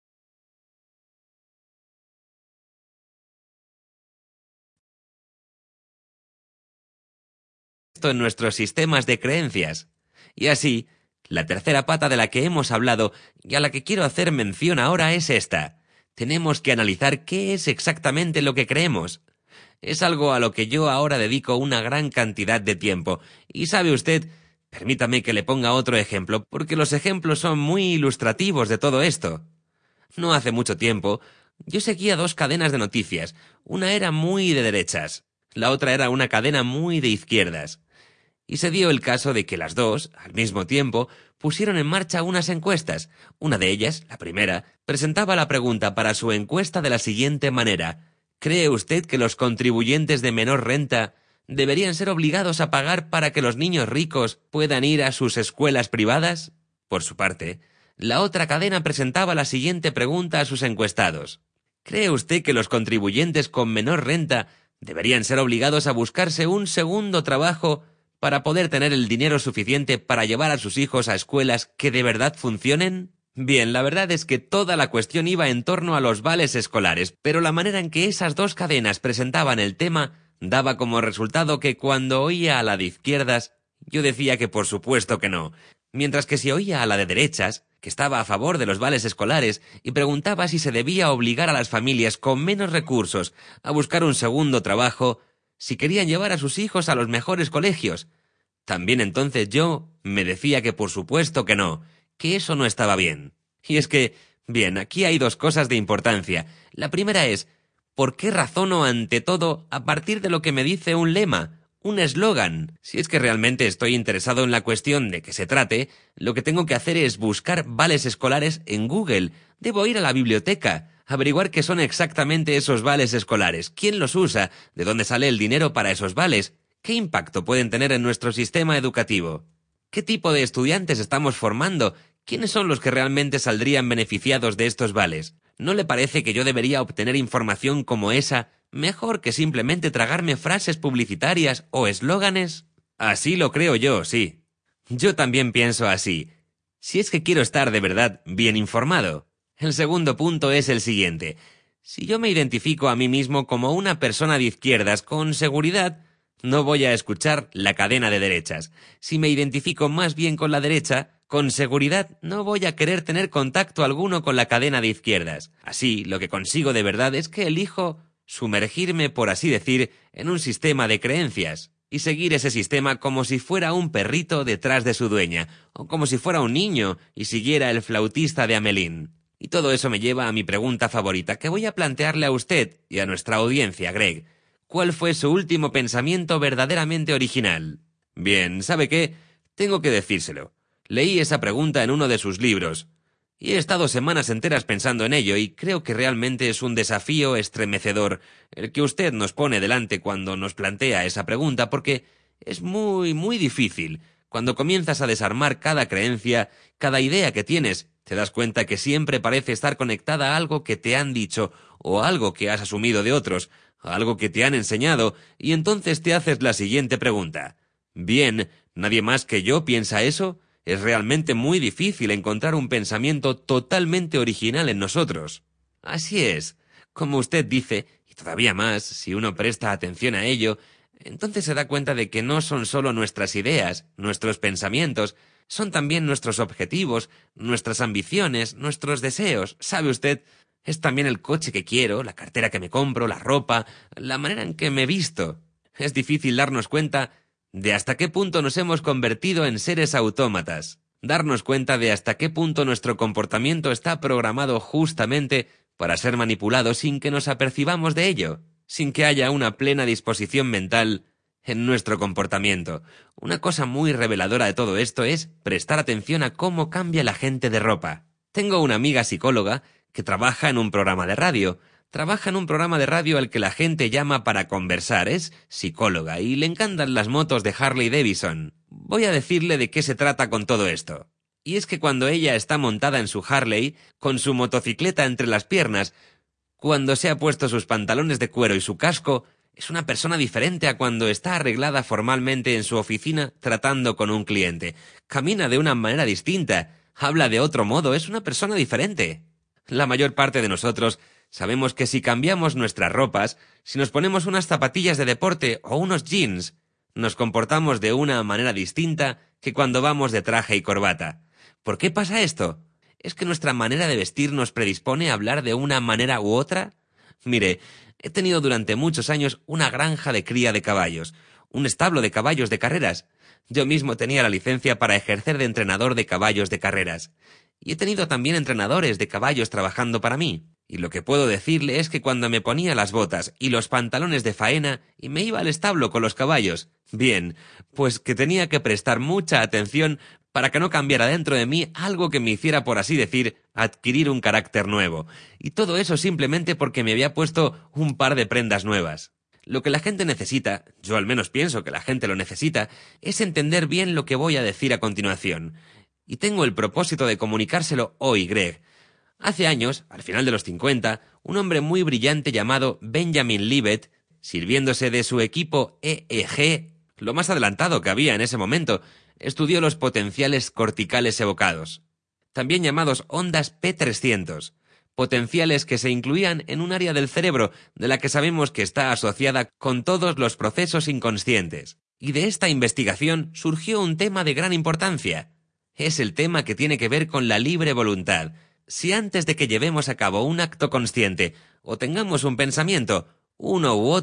En nuestros sistemas de creencias. Y así, la tercera pata de la que hemos hablado y a la que quiero hacer mención ahora es esta. Tenemos que analizar qué es exactamente lo que creemos. Es algo a lo que yo ahora dedico una gran cantidad de tiempo. Y sabe usted, permítame que le ponga otro ejemplo, porque los ejemplos son muy ilustrativos de todo esto. No hace mucho tiempo, yo seguía dos cadenas de noticias. Una era muy de derechas, la otra era una cadena muy de izquierdas. Y se dio el caso de que las dos, al mismo tiempo, pusieron en marcha unas encuestas. Una de ellas, la primera, presentaba la pregunta para su encuesta de la siguiente manera. ¿Cree usted que los contribuyentes de menor renta deberían ser obligados a pagar para que los niños ricos puedan ir a sus escuelas privadas? Por su parte, la otra cadena presentaba la siguiente pregunta a sus encuestados. ¿Cree usted que los contribuyentes con menor renta deberían ser obligados a buscarse un segundo trabajo para poder tener el dinero suficiente para llevar a sus hijos a escuelas que de verdad funcionen? Bien, la verdad es que toda la cuestión iba en torno a los vales escolares, pero la manera en que esas dos cadenas presentaban el tema daba como resultado que cuando oía a la de izquierdas, yo decía que por supuesto que no, mientras que si oía a la de derechas, que estaba a favor de los vales escolares y preguntaba si se debía obligar a las familias con menos recursos a buscar un segundo trabajo, si querían llevar a sus hijos a los mejores colegios. También entonces yo me decía que por supuesto que no, que eso no estaba bien. Y es que, bien, aquí hay dos cosas de importancia. La primera es, ¿por qué razono ante todo a partir de lo que me dice un lema, un eslogan? Si es que realmente estoy interesado en la cuestión de que se trate, lo que tengo que hacer es buscar vales escolares en Google. Debo ir a la biblioteca, averiguar qué son exactamente esos vales escolares, quién los usa, de dónde sale el dinero para esos vales, qué impacto pueden tener en nuestro sistema educativo, qué tipo de estudiantes estamos formando, quiénes son los que realmente saldrían beneficiados de estos vales. ¿No le parece que yo debería obtener información como esa mejor que simplemente tragarme frases publicitarias o eslóganes? Así lo creo yo, sí. Yo también pienso así. Si es que quiero estar de verdad bien informado. El segundo punto es el siguiente. Si yo me identifico a mí mismo como una persona de izquierdas con seguridad, no voy a escuchar la cadena de derechas. Si me identifico más bien con la derecha, con seguridad no voy a querer tener contacto alguno con la cadena de izquierdas. Así, lo que consigo de verdad es que elijo sumergirme, por así decir, en un sistema de creencias y seguir ese sistema como si fuera un perrito detrás de su dueña, o como si fuera un niño y siguiera el flautista de Amelín. Y todo eso me lleva a mi pregunta favorita, que voy a plantearle a usted y a nuestra audiencia, Greg. ¿Cuál fue su último pensamiento verdaderamente original? Bien, ¿sabe qué? Tengo que decírselo. Leí esa pregunta en uno de sus libros, y he estado semanas enteras pensando en ello, y creo que realmente es un desafío estremecedor el que usted nos pone delante cuando nos plantea esa pregunta, porque es muy, muy difícil. Cuando comienzas a desarmar cada creencia, cada idea que tienes, te das cuenta que siempre parece estar conectada a algo que te han dicho, o algo que has asumido de otros, algo que te han enseñado, y entonces te haces la siguiente pregunta. Bien, ¿nadie más que yo piensa eso? Es realmente muy difícil encontrar un pensamiento totalmente original en nosotros. Así es, como usted dice, y todavía más, si uno presta atención a ello, entonces se da cuenta de que no son solo nuestras ideas, nuestros pensamientos, son también nuestros objetivos, nuestras ambiciones, nuestros deseos. ¿Sabe usted? Es también el coche que quiero, la cartera que me compro, la ropa, la manera en que me visto. Es difícil darnos cuenta de hasta qué punto nos hemos convertido en seres autómatas. Darnos cuenta de hasta qué punto nuestro comportamiento está programado justamente para ser manipulado sin que nos apercibamos de ello, sin que haya una plena disposición mental en nuestro comportamiento. Una cosa muy reveladora de todo esto es prestar atención a cómo cambia la gente de ropa. Tengo una amiga psicóloga que trabaja en un programa de radio. Trabaja en un programa de radio al que la gente llama para conversar. Es psicóloga y le encantan las motos de Harley Davidson. Voy a decirle de qué se trata con todo esto. Y es que cuando ella está montada en su Harley, con su motocicleta entre las piernas, cuando se ha puesto sus pantalones de cuero y su casco, es una persona diferente a cuando está arreglada formalmente en su oficina tratando con un cliente. Camina de una manera distinta, habla de otro modo, es una persona diferente. La mayor parte de nosotros sabemos que si cambiamos nuestras ropas, si nos ponemos unas zapatillas de deporte o unos jeans, nos comportamos de una manera distinta que cuando vamos de traje y corbata. ¿Por qué pasa esto? ¿Es que nuestra manera de vestir nos predispone a hablar de una manera u otra? Mire, he tenido durante muchos años una granja de cría de caballos, un establo de caballos de carreras. Yo mismo tenía la licencia para ejercer de entrenador de caballos de carreras. Y he tenido también entrenadores de caballos trabajando para mí. Y lo que puedo decirle es que cuando me ponía las botas y los pantalones de faena y me iba al establo con los caballos, bien, pues que tenía que prestar mucha atención para que no cambiara dentro de mí algo que me hiciera, por así decir, adquirir un carácter nuevo. Y todo eso simplemente porque me había puesto un par de prendas nuevas. Lo que la gente necesita, yo al menos pienso que la gente lo necesita, es entender bien lo que voy a decir a continuación. Y tengo el propósito de comunicárselo hoy, Greg. Hace años, al final de los cincuenta, un hombre muy brillante llamado Benjamin Libet, sirviéndose de su equipo E E G, lo más adelantado que había en ese momento, estudió los potenciales corticales evocados, también llamados ondas P trescientos, potenciales que se incluían en un área del cerebro de la que sabemos que está asociada con todos los procesos inconscientes. Y de esta investigación surgió un tema de gran importancia. Es el tema que tiene que ver con la libre voluntad. Si antes de que llevemos a cabo un acto consciente o tengamos un pensamiento, uno u otro,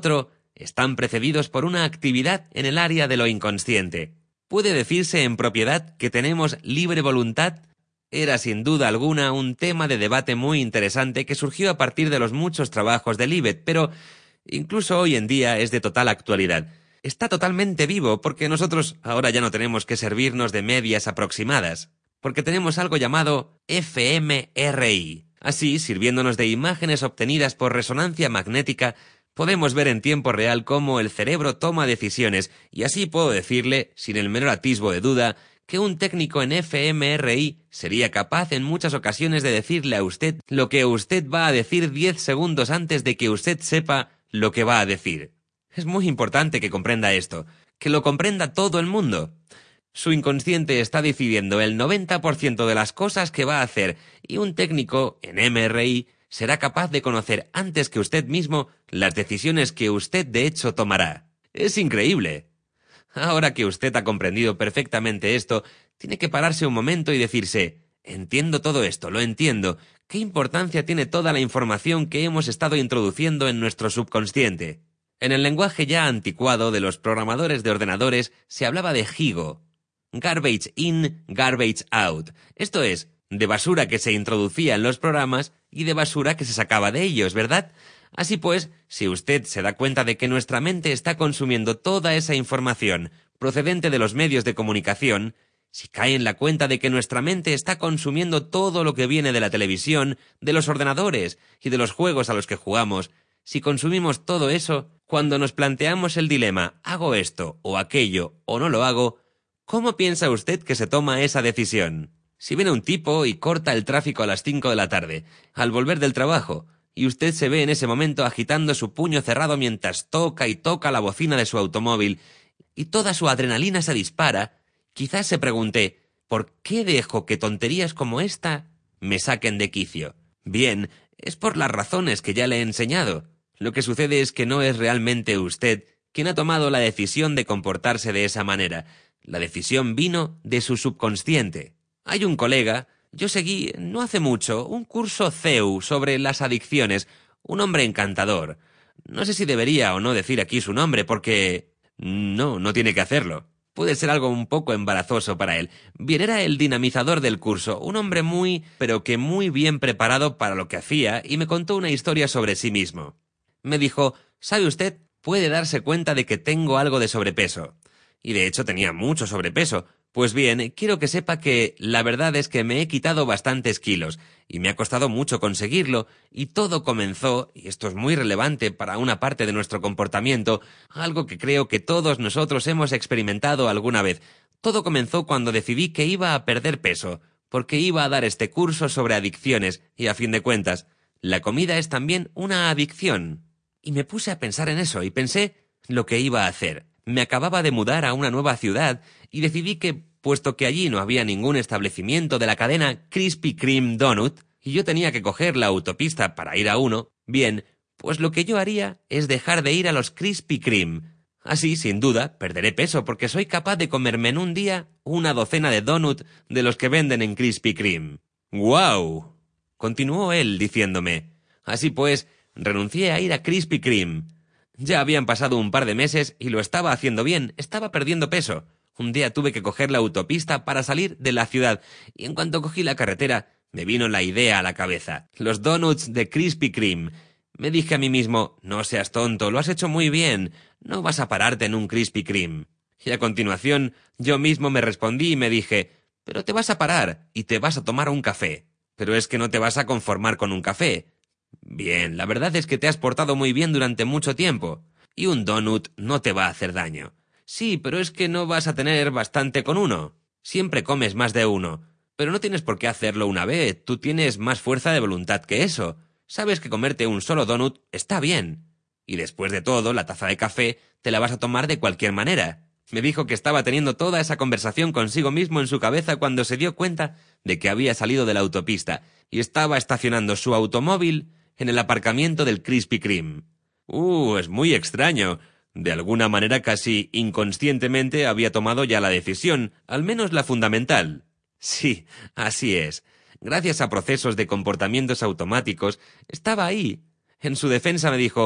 están precedidos por una actividad en el área de lo inconsciente. ¿Puede decirse en propiedad que tenemos libre voluntad? Era sin duda alguna un tema de debate muy interesante que surgió a partir de los muchos trabajos de Libet, pero incluso hoy en día es de total actualidad. Está totalmente vivo porque nosotros ahora ya no tenemos que servirnos de medias aproximadas, porque tenemos algo llamado F M R I. Así, sirviéndonos de imágenes obtenidas por resonancia magnética, podemos ver en tiempo real cómo el cerebro toma decisiones, y así puedo decirle, sin el menor atisbo de duda, que un técnico en F M R I sería capaz en muchas ocasiones de decirle a usted lo que usted va a decir diez segundos antes de que usted sepa lo que va a decir. Es muy importante que comprenda esto, que lo comprenda todo el mundo. Su inconsciente está decidiendo el noventa por ciento de las cosas que va a hacer, y un técnico en M R I será capaz de conocer antes que usted mismo las decisiones que usted de hecho tomará. Es increíble. Ahora que usted ha comprendido perfectamente esto, tiene que pararse un momento y decirse: entiendo todo esto, lo entiendo. ¿Qué importancia tiene toda la información que hemos estado introduciendo en nuestro subconsciente? En el lenguaje ya anticuado de los programadores de ordenadores se hablaba de gigo. Garbage in, garbage out. Esto es, de basura que se introducía en los programas y de basura que se sacaba de ellos, ¿verdad? Así pues, si usted se da cuenta de que nuestra mente está consumiendo toda esa información procedente de los medios de comunicación, si cae en la cuenta de que nuestra mente está consumiendo todo lo que viene de la televisión, de los ordenadores y de los juegos a los que jugamos, si consumimos todo eso, cuando nos planteamos el dilema ¿hago esto o aquello o no lo hago?, ¿cómo piensa usted que se toma esa decisión? Si viene un tipo y corta el tráfico a las cinco de la tarde, al volver del trabajo, y usted se ve en ese momento agitando su puño cerrado mientras toca y toca la bocina de su automóvil, y toda su adrenalina se dispara, quizás se pregunte, ¿por qué dejo que tonterías como esta me saquen de quicio? Bien, es por las razones que ya le he enseñado. Lo que sucede es que no es realmente usted quien ha tomado la decisión de comportarse de esa manera. La decisión vino de su subconsciente. Hay un colega, yo seguí, no hace mucho, un curso C E U sobre las adicciones, un hombre encantador. No sé si debería o no decir aquí su nombre, porque... No, no tiene que hacerlo. Puede ser algo un poco embarazoso para él. Bien, era el dinamizador del curso, un hombre muy, pero que muy bien preparado para lo que hacía, y me contó una historia sobre sí mismo. Me dijo, ¿sabe usted? Puede darse cuenta de que tengo algo de sobrepeso. Y de hecho tenía mucho sobrepeso. Pues bien, quiero que sepa que la verdad es que me he quitado bastantes kilos, y me ha costado mucho conseguirlo, y todo comenzó, y esto es muy relevante para una parte de nuestro comportamiento, algo que creo que todos nosotros hemos experimentado alguna vez. Todo comenzó cuando decidí que iba a perder peso, porque iba a dar este curso sobre adicciones, y a fin de cuentas, la comida es también una adicción. Y me puse a pensar en eso, y pensé lo que iba a hacer. Me acababa de mudar a una nueva ciudad y decidí que, puesto que allí no había ningún establecimiento de la cadena Krispy Kreme Donut y yo tenía que coger la autopista para ir a uno, bien, pues lo que yo haría es dejar de ir a los Krispy Kreme. Así, sin duda, perderé peso porque soy capaz de comerme en un día una docena de donut de los que venden en Krispy Kreme. ¡Guau! Continuó él diciéndome. Así pues, renuncié a ir a Krispy Kreme. Ya habían pasado un par de meses y lo estaba haciendo bien, estaba perdiendo peso. Un día tuve que coger la autopista para salir de la ciudad, y en cuanto cogí la carretera, me vino la idea a la cabeza. Los donuts de Krispy Kreme. Me dije a mí mismo, no seas tonto, lo has hecho muy bien, no vas a pararte en un Krispy Kreme. Y a continuación, yo mismo me respondí y me dije, pero te vas a parar y te vas a tomar un café. Pero es que no te vas a conformar con un café. Bien, la verdad es que te has portado muy bien durante mucho tiempo, y un donut no te va a hacer daño. Sí, pero es que no vas a tener bastante con uno. Siempre comes más de uno, pero no tienes por qué hacerlo una vez, tú tienes más fuerza de voluntad que eso. Sabes que comerte un solo donut está bien. Y después de todo, la taza de café te la vas a tomar de cualquier manera. Me dijo que estaba teniendo toda esa conversación consigo mismo en su cabeza cuando se dio cuenta de que había salido de la autopista y estaba estacionando su automóvil en el aparcamiento del Krispy Kreme. Uh, es muy extraño. De alguna manera casi inconscientemente había tomado ya la decisión, al menos la fundamental. Sí, así es. Gracias a procesos de comportamientos automáticos, estaba ahí. En su defensa me dijo,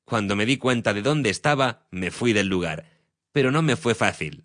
Cuando me di cuenta de dónde estaba, me fui del lugar. Pero no me fue fácil.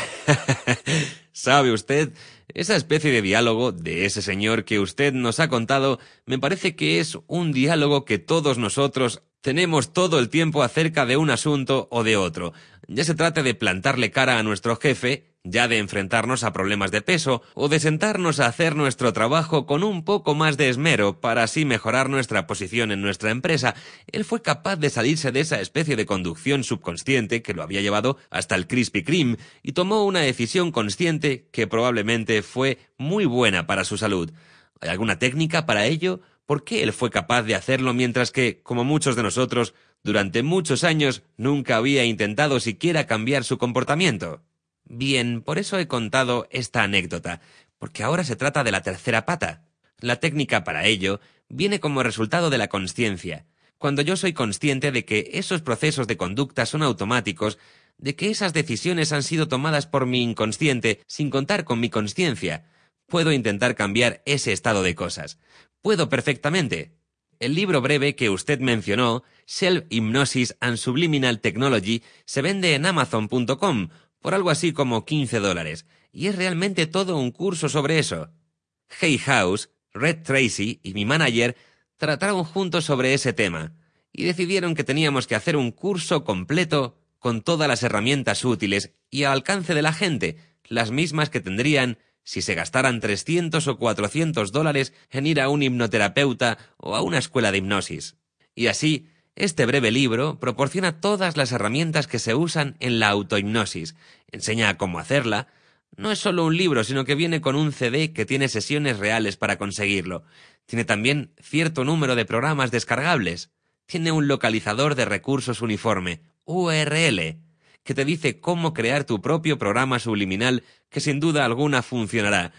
¿Sabe usted? Esa especie de diálogo de ese señor que usted nos ha contado me parece que es un diálogo que todos nosotros tenemos todo el tiempo acerca de un asunto o de otro. Ya se trate de plantarle cara a nuestro jefe, ya de enfrentarnos a problemas de peso, o de sentarnos a hacer nuestro trabajo con un poco más de esmero para así mejorar nuestra posición en nuestra empresa. Él fue capaz de salirse de esa especie de conducción subconsciente que lo había llevado hasta el Krispy Kreme y tomó una decisión consciente que probablemente fue muy buena para su salud. ¿Hay alguna técnica para ello? ¿Por qué él fue capaz de hacerlo mientras que, como muchos de nosotros, durante muchos años nunca había intentado siquiera cambiar su comportamiento? Bien, por eso he contado esta anécdota, porque ahora se trata de la tercera pata. La técnica para ello viene como resultado de la consciencia. Cuando yo soy consciente de que esos procesos de conducta son automáticos, de que esas decisiones han sido tomadas por mi inconsciente sin contar con mi consciencia, puedo intentar cambiar ese estado de cosas. Puedo perfectamente. El libro breve que usted mencionó, Self-Hypnosis and Subliminal Technology, se vende en Amazon punto com por algo así como quince dólares, y es realmente todo un curso sobre eso. Hay House, Red Tracy y mi manager trataron juntos sobre ese tema, y decidieron que teníamos que hacer un curso completo con todas las herramientas útiles y al alcance de la gente, las mismas que tendrían si se gastaran trescientos o cuatrocientos dólares en ir a un hipnoterapeuta o a una escuela de hipnosis. Y así, este breve libro proporciona todas las herramientas que se usan en la autohipnosis, enseña cómo hacerla. No es solo un libro, sino que viene con un C D que tiene sesiones reales para conseguirlo. Tiene también cierto número de programas descargables. Tiene un localizador de recursos uniforme, U R L, que te dice cómo crear tu propio programa subliminal que sin duda alguna funcionará.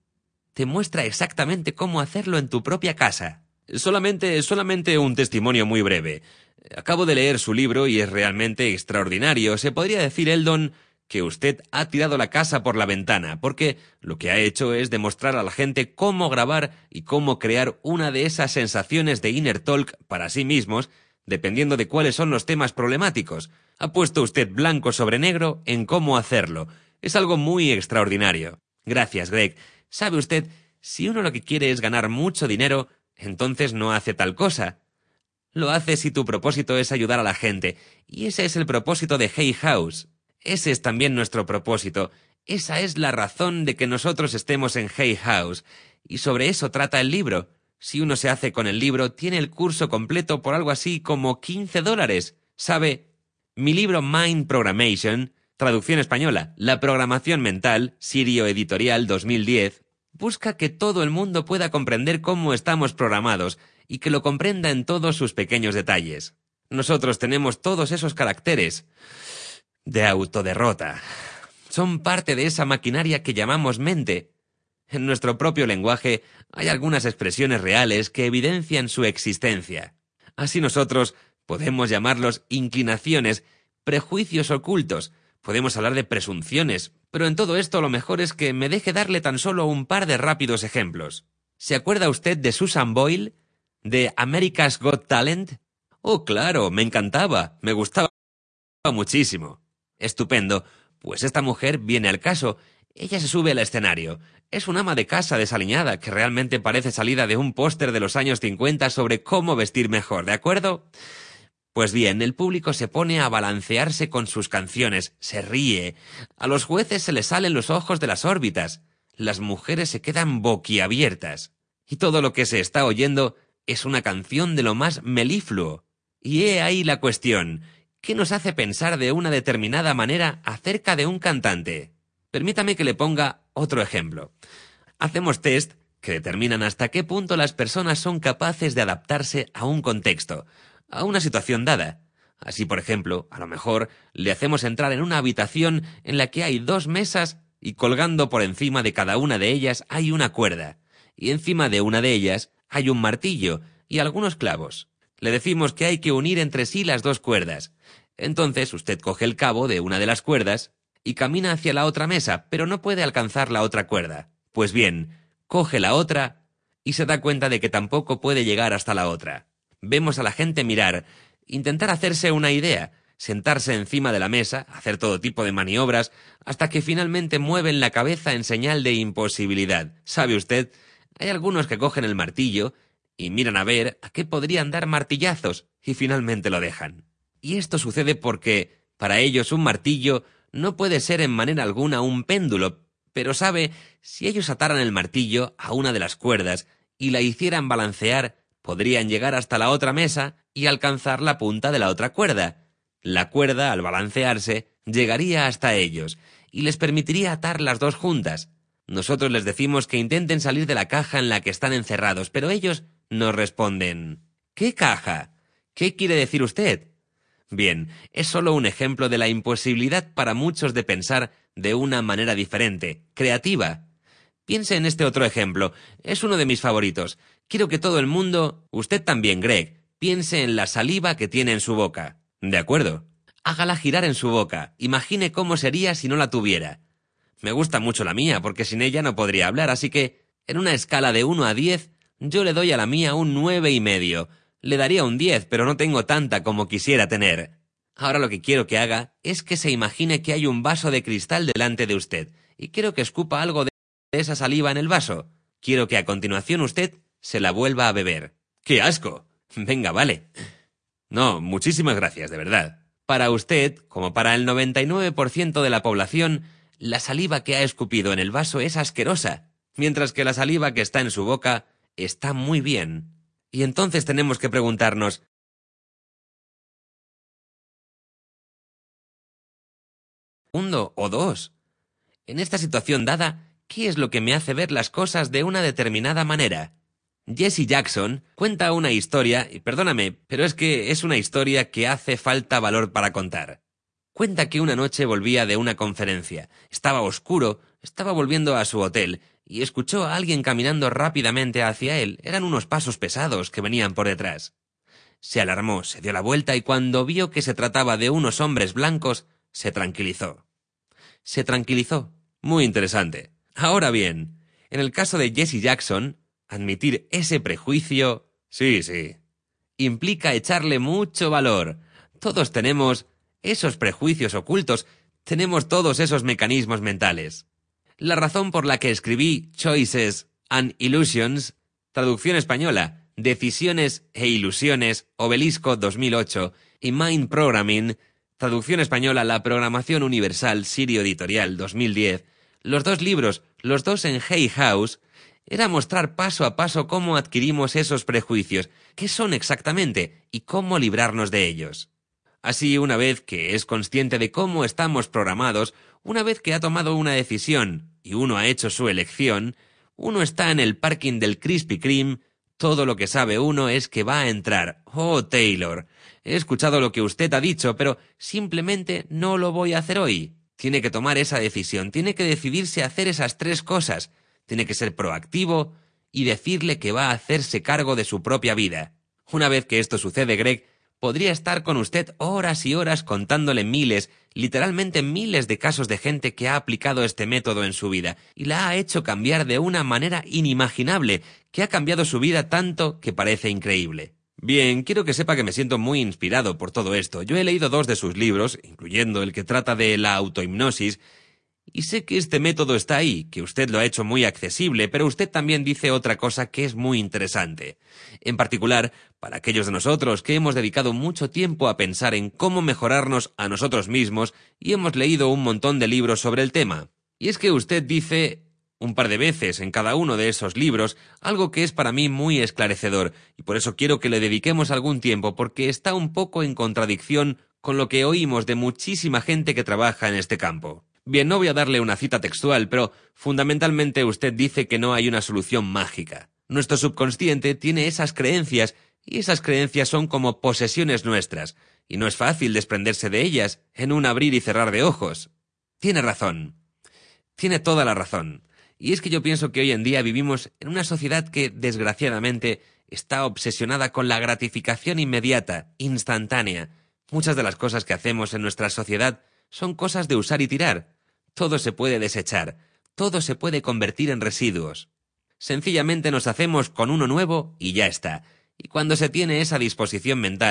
Te muestra exactamente cómo hacerlo en tu propia casa. Solamente, solamente un testimonio muy breve. Acabo de leer su libro y es realmente extraordinario. Se podría decir, Eldon, que usted ha tirado la casa por la ventana, porque lo que ha hecho es demostrar a la gente cómo grabar y cómo crear una de esas sensaciones de inner talk para sí mismos, dependiendo de cuáles son los temas problemáticos. Ha puesto usted blanco sobre negro en cómo hacerlo. Es algo muy extraordinario. Gracias, Greg. ¿Sabe usted? Si uno lo que quiere es ganar mucho dinero, entonces no hace tal cosa. Lo hace si tu propósito es ayudar a la gente, y ese es el propósito de Hay House. Ese es también nuestro propósito. Esa es la razón de que nosotros estemos en Hay House, y sobre eso trata el libro. Si uno se hace con el libro, tiene el curso completo por algo así como quince dólares. ¿Sabe? Mi libro Mind Programmation, traducción española, La programación mental, Sirio Editorial dos mil diez, busca que todo el mundo pueda comprender cómo estamos programados y que lo comprenda en todos sus pequeños detalles. Nosotros tenemos todos esos caracteres de autoderrota. Son parte de esa maquinaria que llamamos mente. En nuestro propio lenguaje hay algunas expresiones reales que evidencian su existencia. Así nosotros podemos llamarlos inclinaciones, prejuicios ocultos, podemos hablar de presunciones, pero en todo esto lo mejor es que me deje darle tan solo un par de rápidos ejemplos. ¿Se acuerda usted de Susan Boyle? ¿De America's Got Talent? Oh, claro, me encantaba, me gustaba muchísimo. Estupendo, pues esta mujer viene al caso. Ella se sube al escenario. Es una ama de casa desaliñada que realmente parece salida de un póster de los años cincuenta sobre cómo vestir mejor, ¿de acuerdo? Pues bien, el público se pone a balancearse con sus canciones, se ríe. A los jueces se les salen los ojos de las órbitas. Las mujeres se quedan boquiabiertas. Y todo lo que se está oyendo es una canción de lo más melifluo. Y he ahí la cuestión. ¿Qué nos hace pensar de una determinada manera acerca de un cantante? Permítame que le ponga otro ejemplo. Hacemos test que determinan hasta qué punto las personas son capaces de adaptarse a un contexto, a una situación dada. Así, por ejemplo, a lo mejor le hacemos entrar en una habitación en la que hay dos mesas y colgando por encima de cada una de ellas hay una cuerda, y encima de una de ellas hay un martillo y algunos clavos. Le decimos que hay que unir entre sí las dos cuerdas. Entonces usted coge el cabo de una de las cuerdas y camina hacia la otra mesa, pero no puede alcanzar la otra cuerda. Pues bien, coge la otra y se da cuenta de que tampoco puede llegar hasta la otra. Vemos a la gente mirar. Intentar hacerse una idea, sentarse encima de la mesa, hacer todo tipo de maniobras, hasta que finalmente mueven la cabeza en señal de imposibilidad. ¿Sabe usted? Hay algunos que cogen el martillo y miran a ver a qué podrían dar martillazos, y finalmente lo dejan. Y esto sucede porque, para ellos, un martillo no puede ser en manera alguna un péndulo, pero sabe, si ellos ataran el martillo a una de las cuerdas y la hicieran balancear, podrían llegar hasta la otra mesa y alcanzar la punta de la otra cuerda. La cuerda, al balancearse, llegaría hasta ellos y les permitiría atar las dos juntas. Nosotros les decimos que intenten salir de la caja en la que están encerrados, pero ellos nos responden: ¿qué caja? ¿Qué quiere decir usted? Bien, es solo un ejemplo de la imposibilidad para muchos de pensar de una manera diferente, creativa. Piense en este otro ejemplo, es uno de mis favoritos. Quiero que todo el mundo, usted también, Greg, piense en la saliva que tiene en su boca. ¿De acuerdo? Hágala girar en su boca, imagine cómo sería si no la tuviera. Me gusta mucho la mía, porque sin ella no podría hablar, así que, en una escala de uno a diez, yo le doy a la mía un nueve y medio. Le daría un diez, pero no tengo tanta como quisiera tener. Ahora lo que quiero que haga es que se imagine que hay un vaso de cristal delante de usted, y quiero que escupa algo de esa saliva en el vaso. Quiero que a continuación usted se la vuelva a beber. ¡Qué asco! Venga, vale. No, muchísimas gracias, de verdad. Para usted, como para el noventa y nueve por ciento de la población, la saliva que ha escupido en el vaso es asquerosa, mientras que la saliva que está en su boca está muy bien. Y entonces tenemos que preguntarnos: ¿uno o dos? En esta situación dada, ¿qué es lo que me hace ver las cosas de una determinada manera? Jesse Jackson cuenta una historia, y perdóname, pero es que es una historia que hace falta valor para contar. Cuenta que una noche volvía de una conferencia. Estaba oscuro, estaba volviendo a su hotel, y escuchó a alguien caminando rápidamente hacia él. Eran unos pasos pesados que venían por detrás. Se alarmó, se dio la vuelta y cuando vio que se trataba de unos hombres blancos, se tranquilizó. Se tranquilizó. Muy interesante. Ahora bien, en el caso de Jesse Jackson, admitir ese prejuicio, sí, sí, implica echarle mucho valor. Todos tenemos esos prejuicios ocultos, tenemos todos esos mecanismos mentales. La razón por la que escribí Choices and Illusions, traducción española, Decisiones e Ilusiones, Obelisco dos mil ocho, y Mind Programming, traducción española, La Programación Universal, Sirio Editorial, dos mil diez, los dos libros, los dos en Hay House, era mostrar paso a paso cómo adquirimos esos prejuicios, qué son exactamente y cómo librarnos de ellos. Así, una vez que es consciente de cómo estamos programados, una vez que ha tomado una decisión y uno ha hecho su elección, uno está en el parking del Krispy Kreme, todo lo que sabe uno es que va a entrar. Oh, Taylor, he escuchado lo que usted ha dicho, pero simplemente no lo voy a hacer hoy. Tiene que tomar esa decisión, tiene que decidirse a hacer esas tres cosas. Tiene que ser proactivo y decirle que va a hacerse cargo de su propia vida. Una vez que esto sucede, Greg, podría estar con usted horas y horas contándole miles, literalmente miles de casos de gente que ha aplicado este método en su vida y la ha hecho cambiar de una manera inimaginable, que ha cambiado su vida tanto que parece increíble. Bien, quiero que sepa que me siento muy inspirado por todo esto. Yo he leído dos de sus libros, incluyendo el que trata de la autohipnosis, y sé que este método está ahí, que usted lo ha hecho muy accesible, pero usted también dice otra cosa que es muy interesante. En particular, para aquellos de nosotros que hemos dedicado mucho tiempo a pensar en cómo mejorarnos a nosotros mismos y hemos leído un montón de libros sobre el tema. Y es que usted dice un par de veces en cada uno de esos libros algo que es para mí muy esclarecedor, y por eso quiero que le dediquemos algún tiempo, porque está un poco en contradicción con lo que oímos de muchísima gente que trabaja en este campo. Bien, no voy a darle una cita textual, pero fundamentalmente usted dice que no hay una solución mágica. Nuestro subconsciente tiene esas creencias, y esas creencias son como posesiones nuestras, y no es fácil desprenderse de ellas en un abrir y cerrar de ojos. Tiene razón. Tiene toda la razón. Y es que yo pienso que hoy en día vivimos en una sociedad que, desgraciadamente, está obsesionada con la gratificación inmediata, instantánea. Muchas de las cosas que hacemos en nuestra sociedad son cosas de usar y tirar. Todo se puede desechar, todo se puede convertir en residuos. Sencillamente nos hacemos con uno nuevo y ya está. Y cuando se tiene esa disposición mental,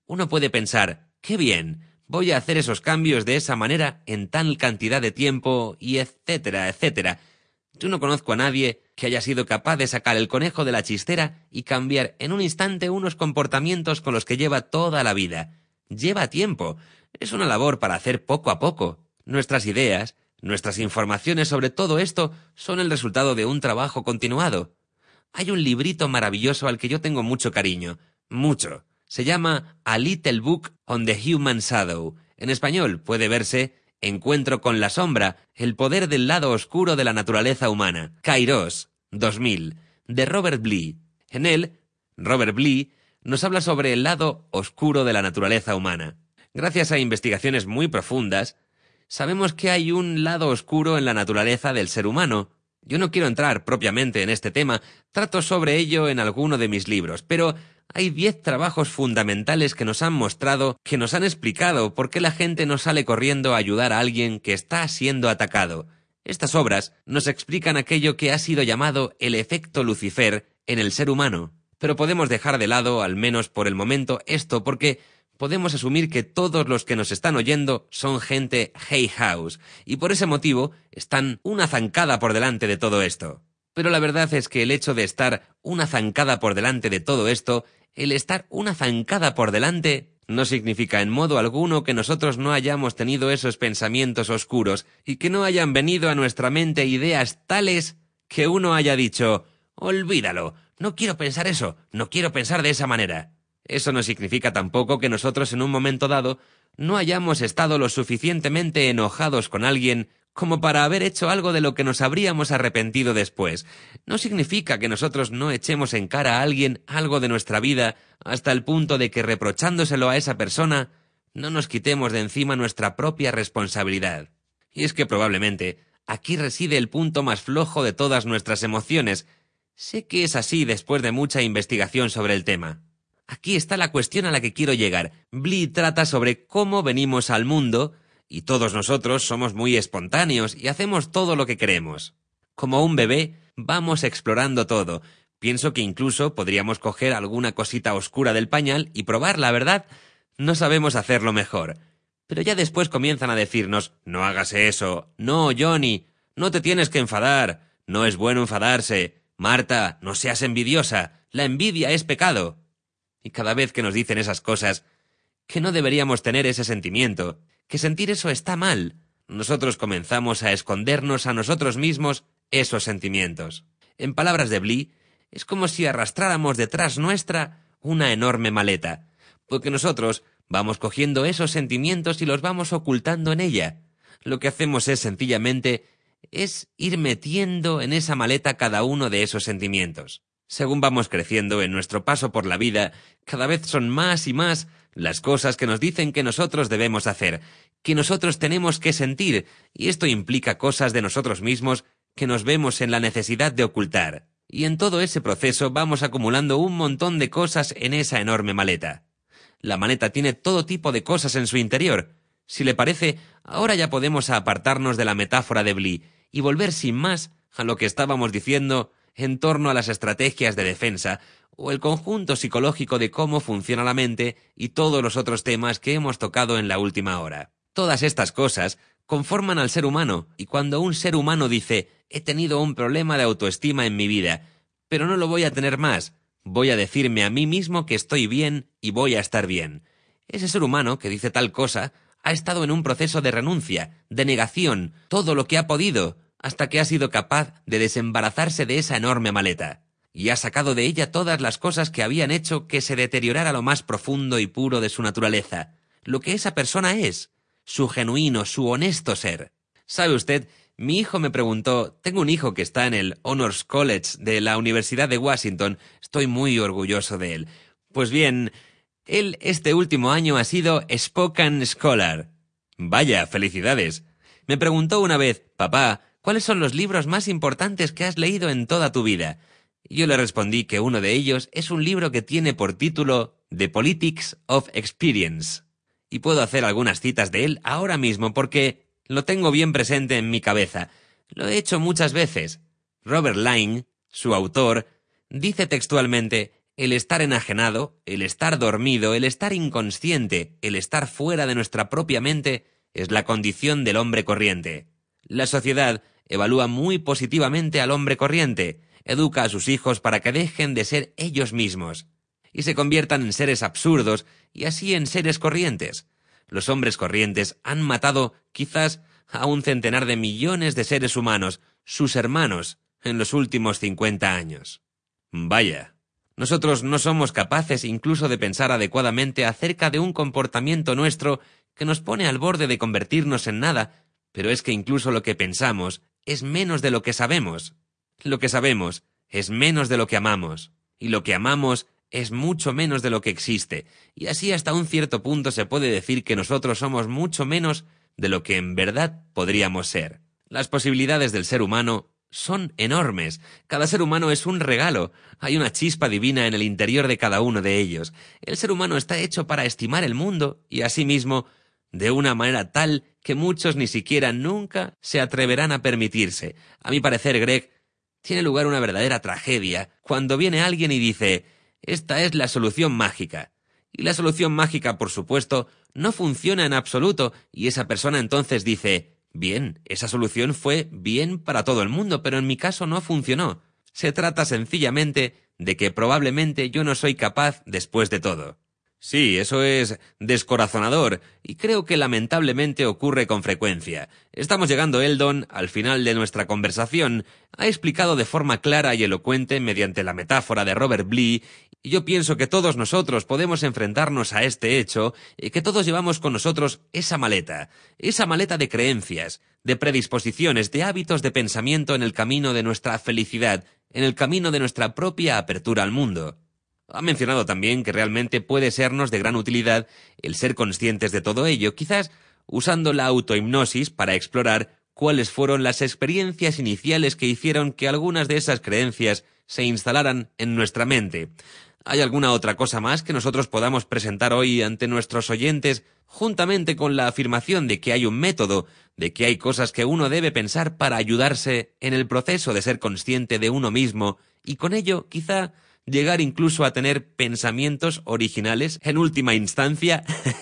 Uno puede pensar, ¡qué bien! Voy a hacer esos cambios de esa manera en tal cantidad de tiempo y etcétera, etcétera. Yo no conozco a nadie que haya sido capaz de sacar el conejo de la chistera y cambiar en un instante unos comportamientos con los que lleva toda la vida. Lleva tiempo. Es una labor para hacer poco a poco. Nuestras ideas, nuestras informaciones sobre todo esto son el resultado de un trabajo continuado. Hay un librito maravilloso al que yo tengo mucho cariño. Mucho. Se llama A Little Book on the Human Shadow. En español puede verse Encuentro con la sombra, el poder del lado oscuro de la naturaleza humana. Kairos, dos mil, de Robert Bly. En él, Robert Bly nos habla sobre el lado oscuro de la naturaleza humana. Gracias a investigaciones muy profundas, sabemos que hay un lado oscuro en la naturaleza del ser humano. Yo no quiero entrar propiamente en este tema, trato sobre ello en alguno de mis libros, pero hay diez trabajos fundamentales que nos han mostrado, que nos han explicado por qué la gente no sale corriendo a ayudar a alguien que está siendo atacado. Estas obras nos explican aquello que ha sido llamado el efecto Lucifer en el ser humano. Pero podemos dejar de lado, al menos por el momento, esto porque podemos asumir que todos los que nos están oyendo son gente Hay House, y por ese motivo están una zancada por delante de todo esto. Pero la verdad es que el hecho de estar una zancada por delante de todo esto, el estar una zancada por delante, no significa en modo alguno que nosotros no hayamos tenido esos pensamientos oscuros y que no hayan venido a nuestra mente ideas tales que uno haya dicho, olvídalo, no quiero pensar eso, no quiero pensar de esa manera. Eso no significa tampoco que nosotros en un momento dado no hayamos estado lo suficientemente enojados con alguien como para haber hecho algo de lo que nos habríamos arrepentido después. No significa que nosotros no echemos en cara a alguien algo de nuestra vida hasta el punto de que reprochándoselo a esa persona no nos quitemos de encima nuestra propia responsabilidad. Y es que probablemente aquí reside el punto más flojo de todas nuestras emociones. Sé que es así después de mucha investigación sobre el tema. Aquí está la cuestión a la que quiero llegar. Bly trata sobre cómo venimos al mundo, y todos nosotros somos muy espontáneos y hacemos todo lo que queremos. Como un bebé, vamos explorando todo. Pienso que incluso podríamos coger alguna cosita oscura del pañal y probar, la verdad, no sabemos hacerlo mejor. Pero ya después comienzan a decirnos, no hagas eso, no, Johnny, no te tienes que enfadar, no es bueno enfadarse, Marta, no seas envidiosa, la envidia es pecado. Y cada vez que nos dicen esas cosas, que no deberíamos tener ese sentimiento, que sentir eso está mal, nosotros comenzamos a escondernos a nosotros mismos esos sentimientos. En palabras de Bly, es como si arrastráramos detrás nuestra una enorme maleta, porque nosotros vamos cogiendo esos sentimientos y los vamos ocultando en ella. Lo que hacemos es sencillamente es ir metiendo en esa maleta cada uno de esos sentimientos. Según vamos creciendo en nuestro paso por la vida, cada vez son más y más las cosas que nos dicen que nosotros debemos hacer, que nosotros tenemos que sentir, y esto implica cosas de nosotros mismos que nos vemos en la necesidad de ocultar. Y en todo ese proceso vamos acumulando un montón de cosas en esa enorme maleta. La maleta tiene todo tipo de cosas en su interior. Si le parece, ahora ya podemos apartarnos de la metáfora de Bly y volver sin más a lo que estábamos diciendo en torno a las estrategias de defensa o el conjunto psicológico de cómo funciona la mente y todos los otros temas que hemos tocado en la última hora. Todas estas cosas conforman al ser humano, y cuando un ser humano dice «he tenido un problema de autoestima en mi vida, pero no lo voy a tener más, voy a decirme a mí mismo que estoy bien y voy a estar bien», ese ser humano que dice tal cosa ha estado en un proceso de renuncia, de negación, todo lo que ha podido, hasta que ha sido capaz de desembarazarse de esa enorme maleta, y ha sacado de ella todas las cosas que habían hecho que se deteriorara lo más profundo y puro de su naturaleza, lo que esa persona es, su genuino, su honesto ser. ¿Sabe usted? Mi hijo me preguntó, tengo un hijo que está en el Honors College de la Universidad de Washington, estoy muy orgulloso de él. Pues bien, él este último año ha sido Spoken Scholar. Vaya, felicidades. Me preguntó una vez, papá, ¿cuáles son los libros más importantes que has leído en toda tu vida? Yo le respondí que uno de ellos es un libro que tiene por título The Politics of Experience. Y puedo hacer algunas citas de él ahora mismo porque lo tengo bien presente en mi cabeza. Lo he hecho muchas veces. Robert Laing, su autor, dice textualmente, El estar enajenado, el estar dormido, el estar inconsciente, el estar fuera de nuestra propia mente es la condición del hombre corriente. La sociedad evalúa muy positivamente al hombre corriente, educa a sus hijos para que dejen de ser ellos mismos y se conviertan en seres absurdos y así en seres corrientes. Los hombres corrientes han matado quizás a un centenar de millones de seres humanos, sus hermanos, en los últimos cincuenta años. Vaya, nosotros no somos capaces incluso de pensar adecuadamente acerca de un comportamiento nuestro que nos pone al borde de convertirnos en nada, pero es que incluso lo que pensamos es menos de lo que sabemos. Lo que sabemos es menos de lo que amamos, y lo que amamos es mucho menos de lo que existe, y así hasta un cierto punto se puede decir que nosotros somos mucho menos de lo que en verdad podríamos ser. Las posibilidades del ser humano son enormes. Cada ser humano es un regalo. Hay una chispa divina en el interior de cada uno de ellos. El ser humano está hecho para estimar el mundo y asimismo de una manera tal que muchos ni siquiera nunca se atreverán a permitirse. A mi parecer, Greg, tiene lugar una verdadera tragedia cuando viene alguien y dice: esta es la solución mágica. Y la solución mágica, por supuesto, no funciona en absoluto, y esa persona entonces dice: bien, esa solución fue bien para todo el mundo, pero en mi caso no funcionó. Se trata sencillamente de que probablemente yo no soy capaz después de todo. Sí, eso es descorazonador, y creo que lamentablemente ocurre con frecuencia. Estamos llegando, Eldon, al final de nuestra conversación. Ha explicado de forma clara y elocuente mediante la metáfora de Robert Bly, y yo pienso que todos nosotros podemos enfrentarnos a este hecho, y que todos llevamos con nosotros esa maleta, esa maleta de creencias, de predisposiciones, de hábitos de pensamiento en el camino de nuestra felicidad, en el camino de nuestra propia apertura al mundo. Ha mencionado también que realmente puede sernos de gran utilidad el ser conscientes de todo ello, quizás usando la autohipnosis para explorar cuáles fueron las experiencias iniciales que hicieron que algunas de esas creencias se instalaran en nuestra mente. ¿Hay alguna otra cosa más que nosotros podamos presentar hoy ante nuestros oyentes, juntamente con la afirmación de que hay un método, de que hay cosas que uno debe pensar para ayudarse en el proceso de ser consciente de uno mismo, y con ello, quizá, llegar incluso a tener pensamientos originales en última instancia?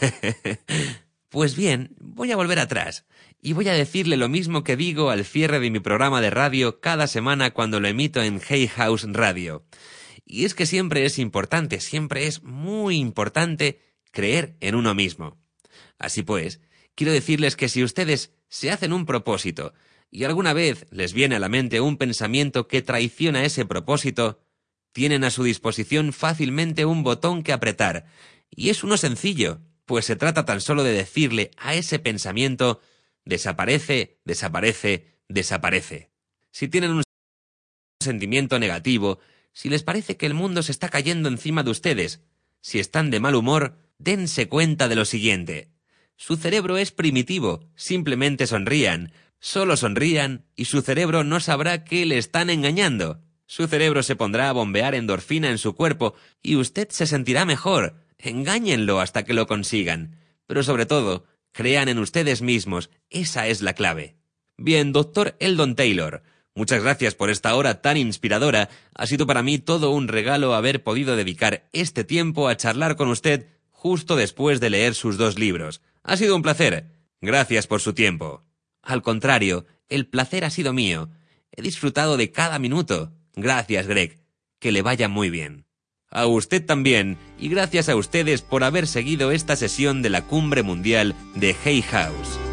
Pues bien, voy a volver atrás y voy a decirle lo mismo que digo al cierre de mi programa de radio cada semana cuando lo emito en Hay House Radio. Y es que siempre es importante, siempre es muy importante creer en uno mismo. Así pues, quiero decirles que si ustedes se hacen un propósito y alguna vez les viene a la mente un pensamiento que traiciona ese propósito, tienen a su disposición fácilmente un botón que apretar, y es uno sencillo, pues se trata tan solo de decirle a ese pensamiento: desaparece, desaparece, desaparece. Si tienen un sentimiento negativo, si les parece que el mundo se está cayendo encima de ustedes, si están de mal humor, dense cuenta de lo siguiente: su cerebro es primitivo, simplemente sonrían, solo sonrían, y su cerebro no sabrá que le están engañando. Su cerebro se pondrá a bombear endorfina en su cuerpo y usted se sentirá mejor. Engáñenlo hasta que lo consigan. Pero sobre todo, crean en ustedes mismos. Esa es la clave. Bien, doctor Eldon Taylor, muchas gracias por esta hora tan inspiradora. Ha sido para mí todo un regalo haber podido dedicar este tiempo a charlar con usted justo después de leer sus dos libros. Ha sido un placer. Gracias por su tiempo. Al contrario, el placer ha sido mío. He disfrutado de cada minuto. Gracias, Greg. Que le vaya muy bien. A usted también, y gracias a ustedes por haber seguido esta sesión de la Cumbre Mundial de Hay House.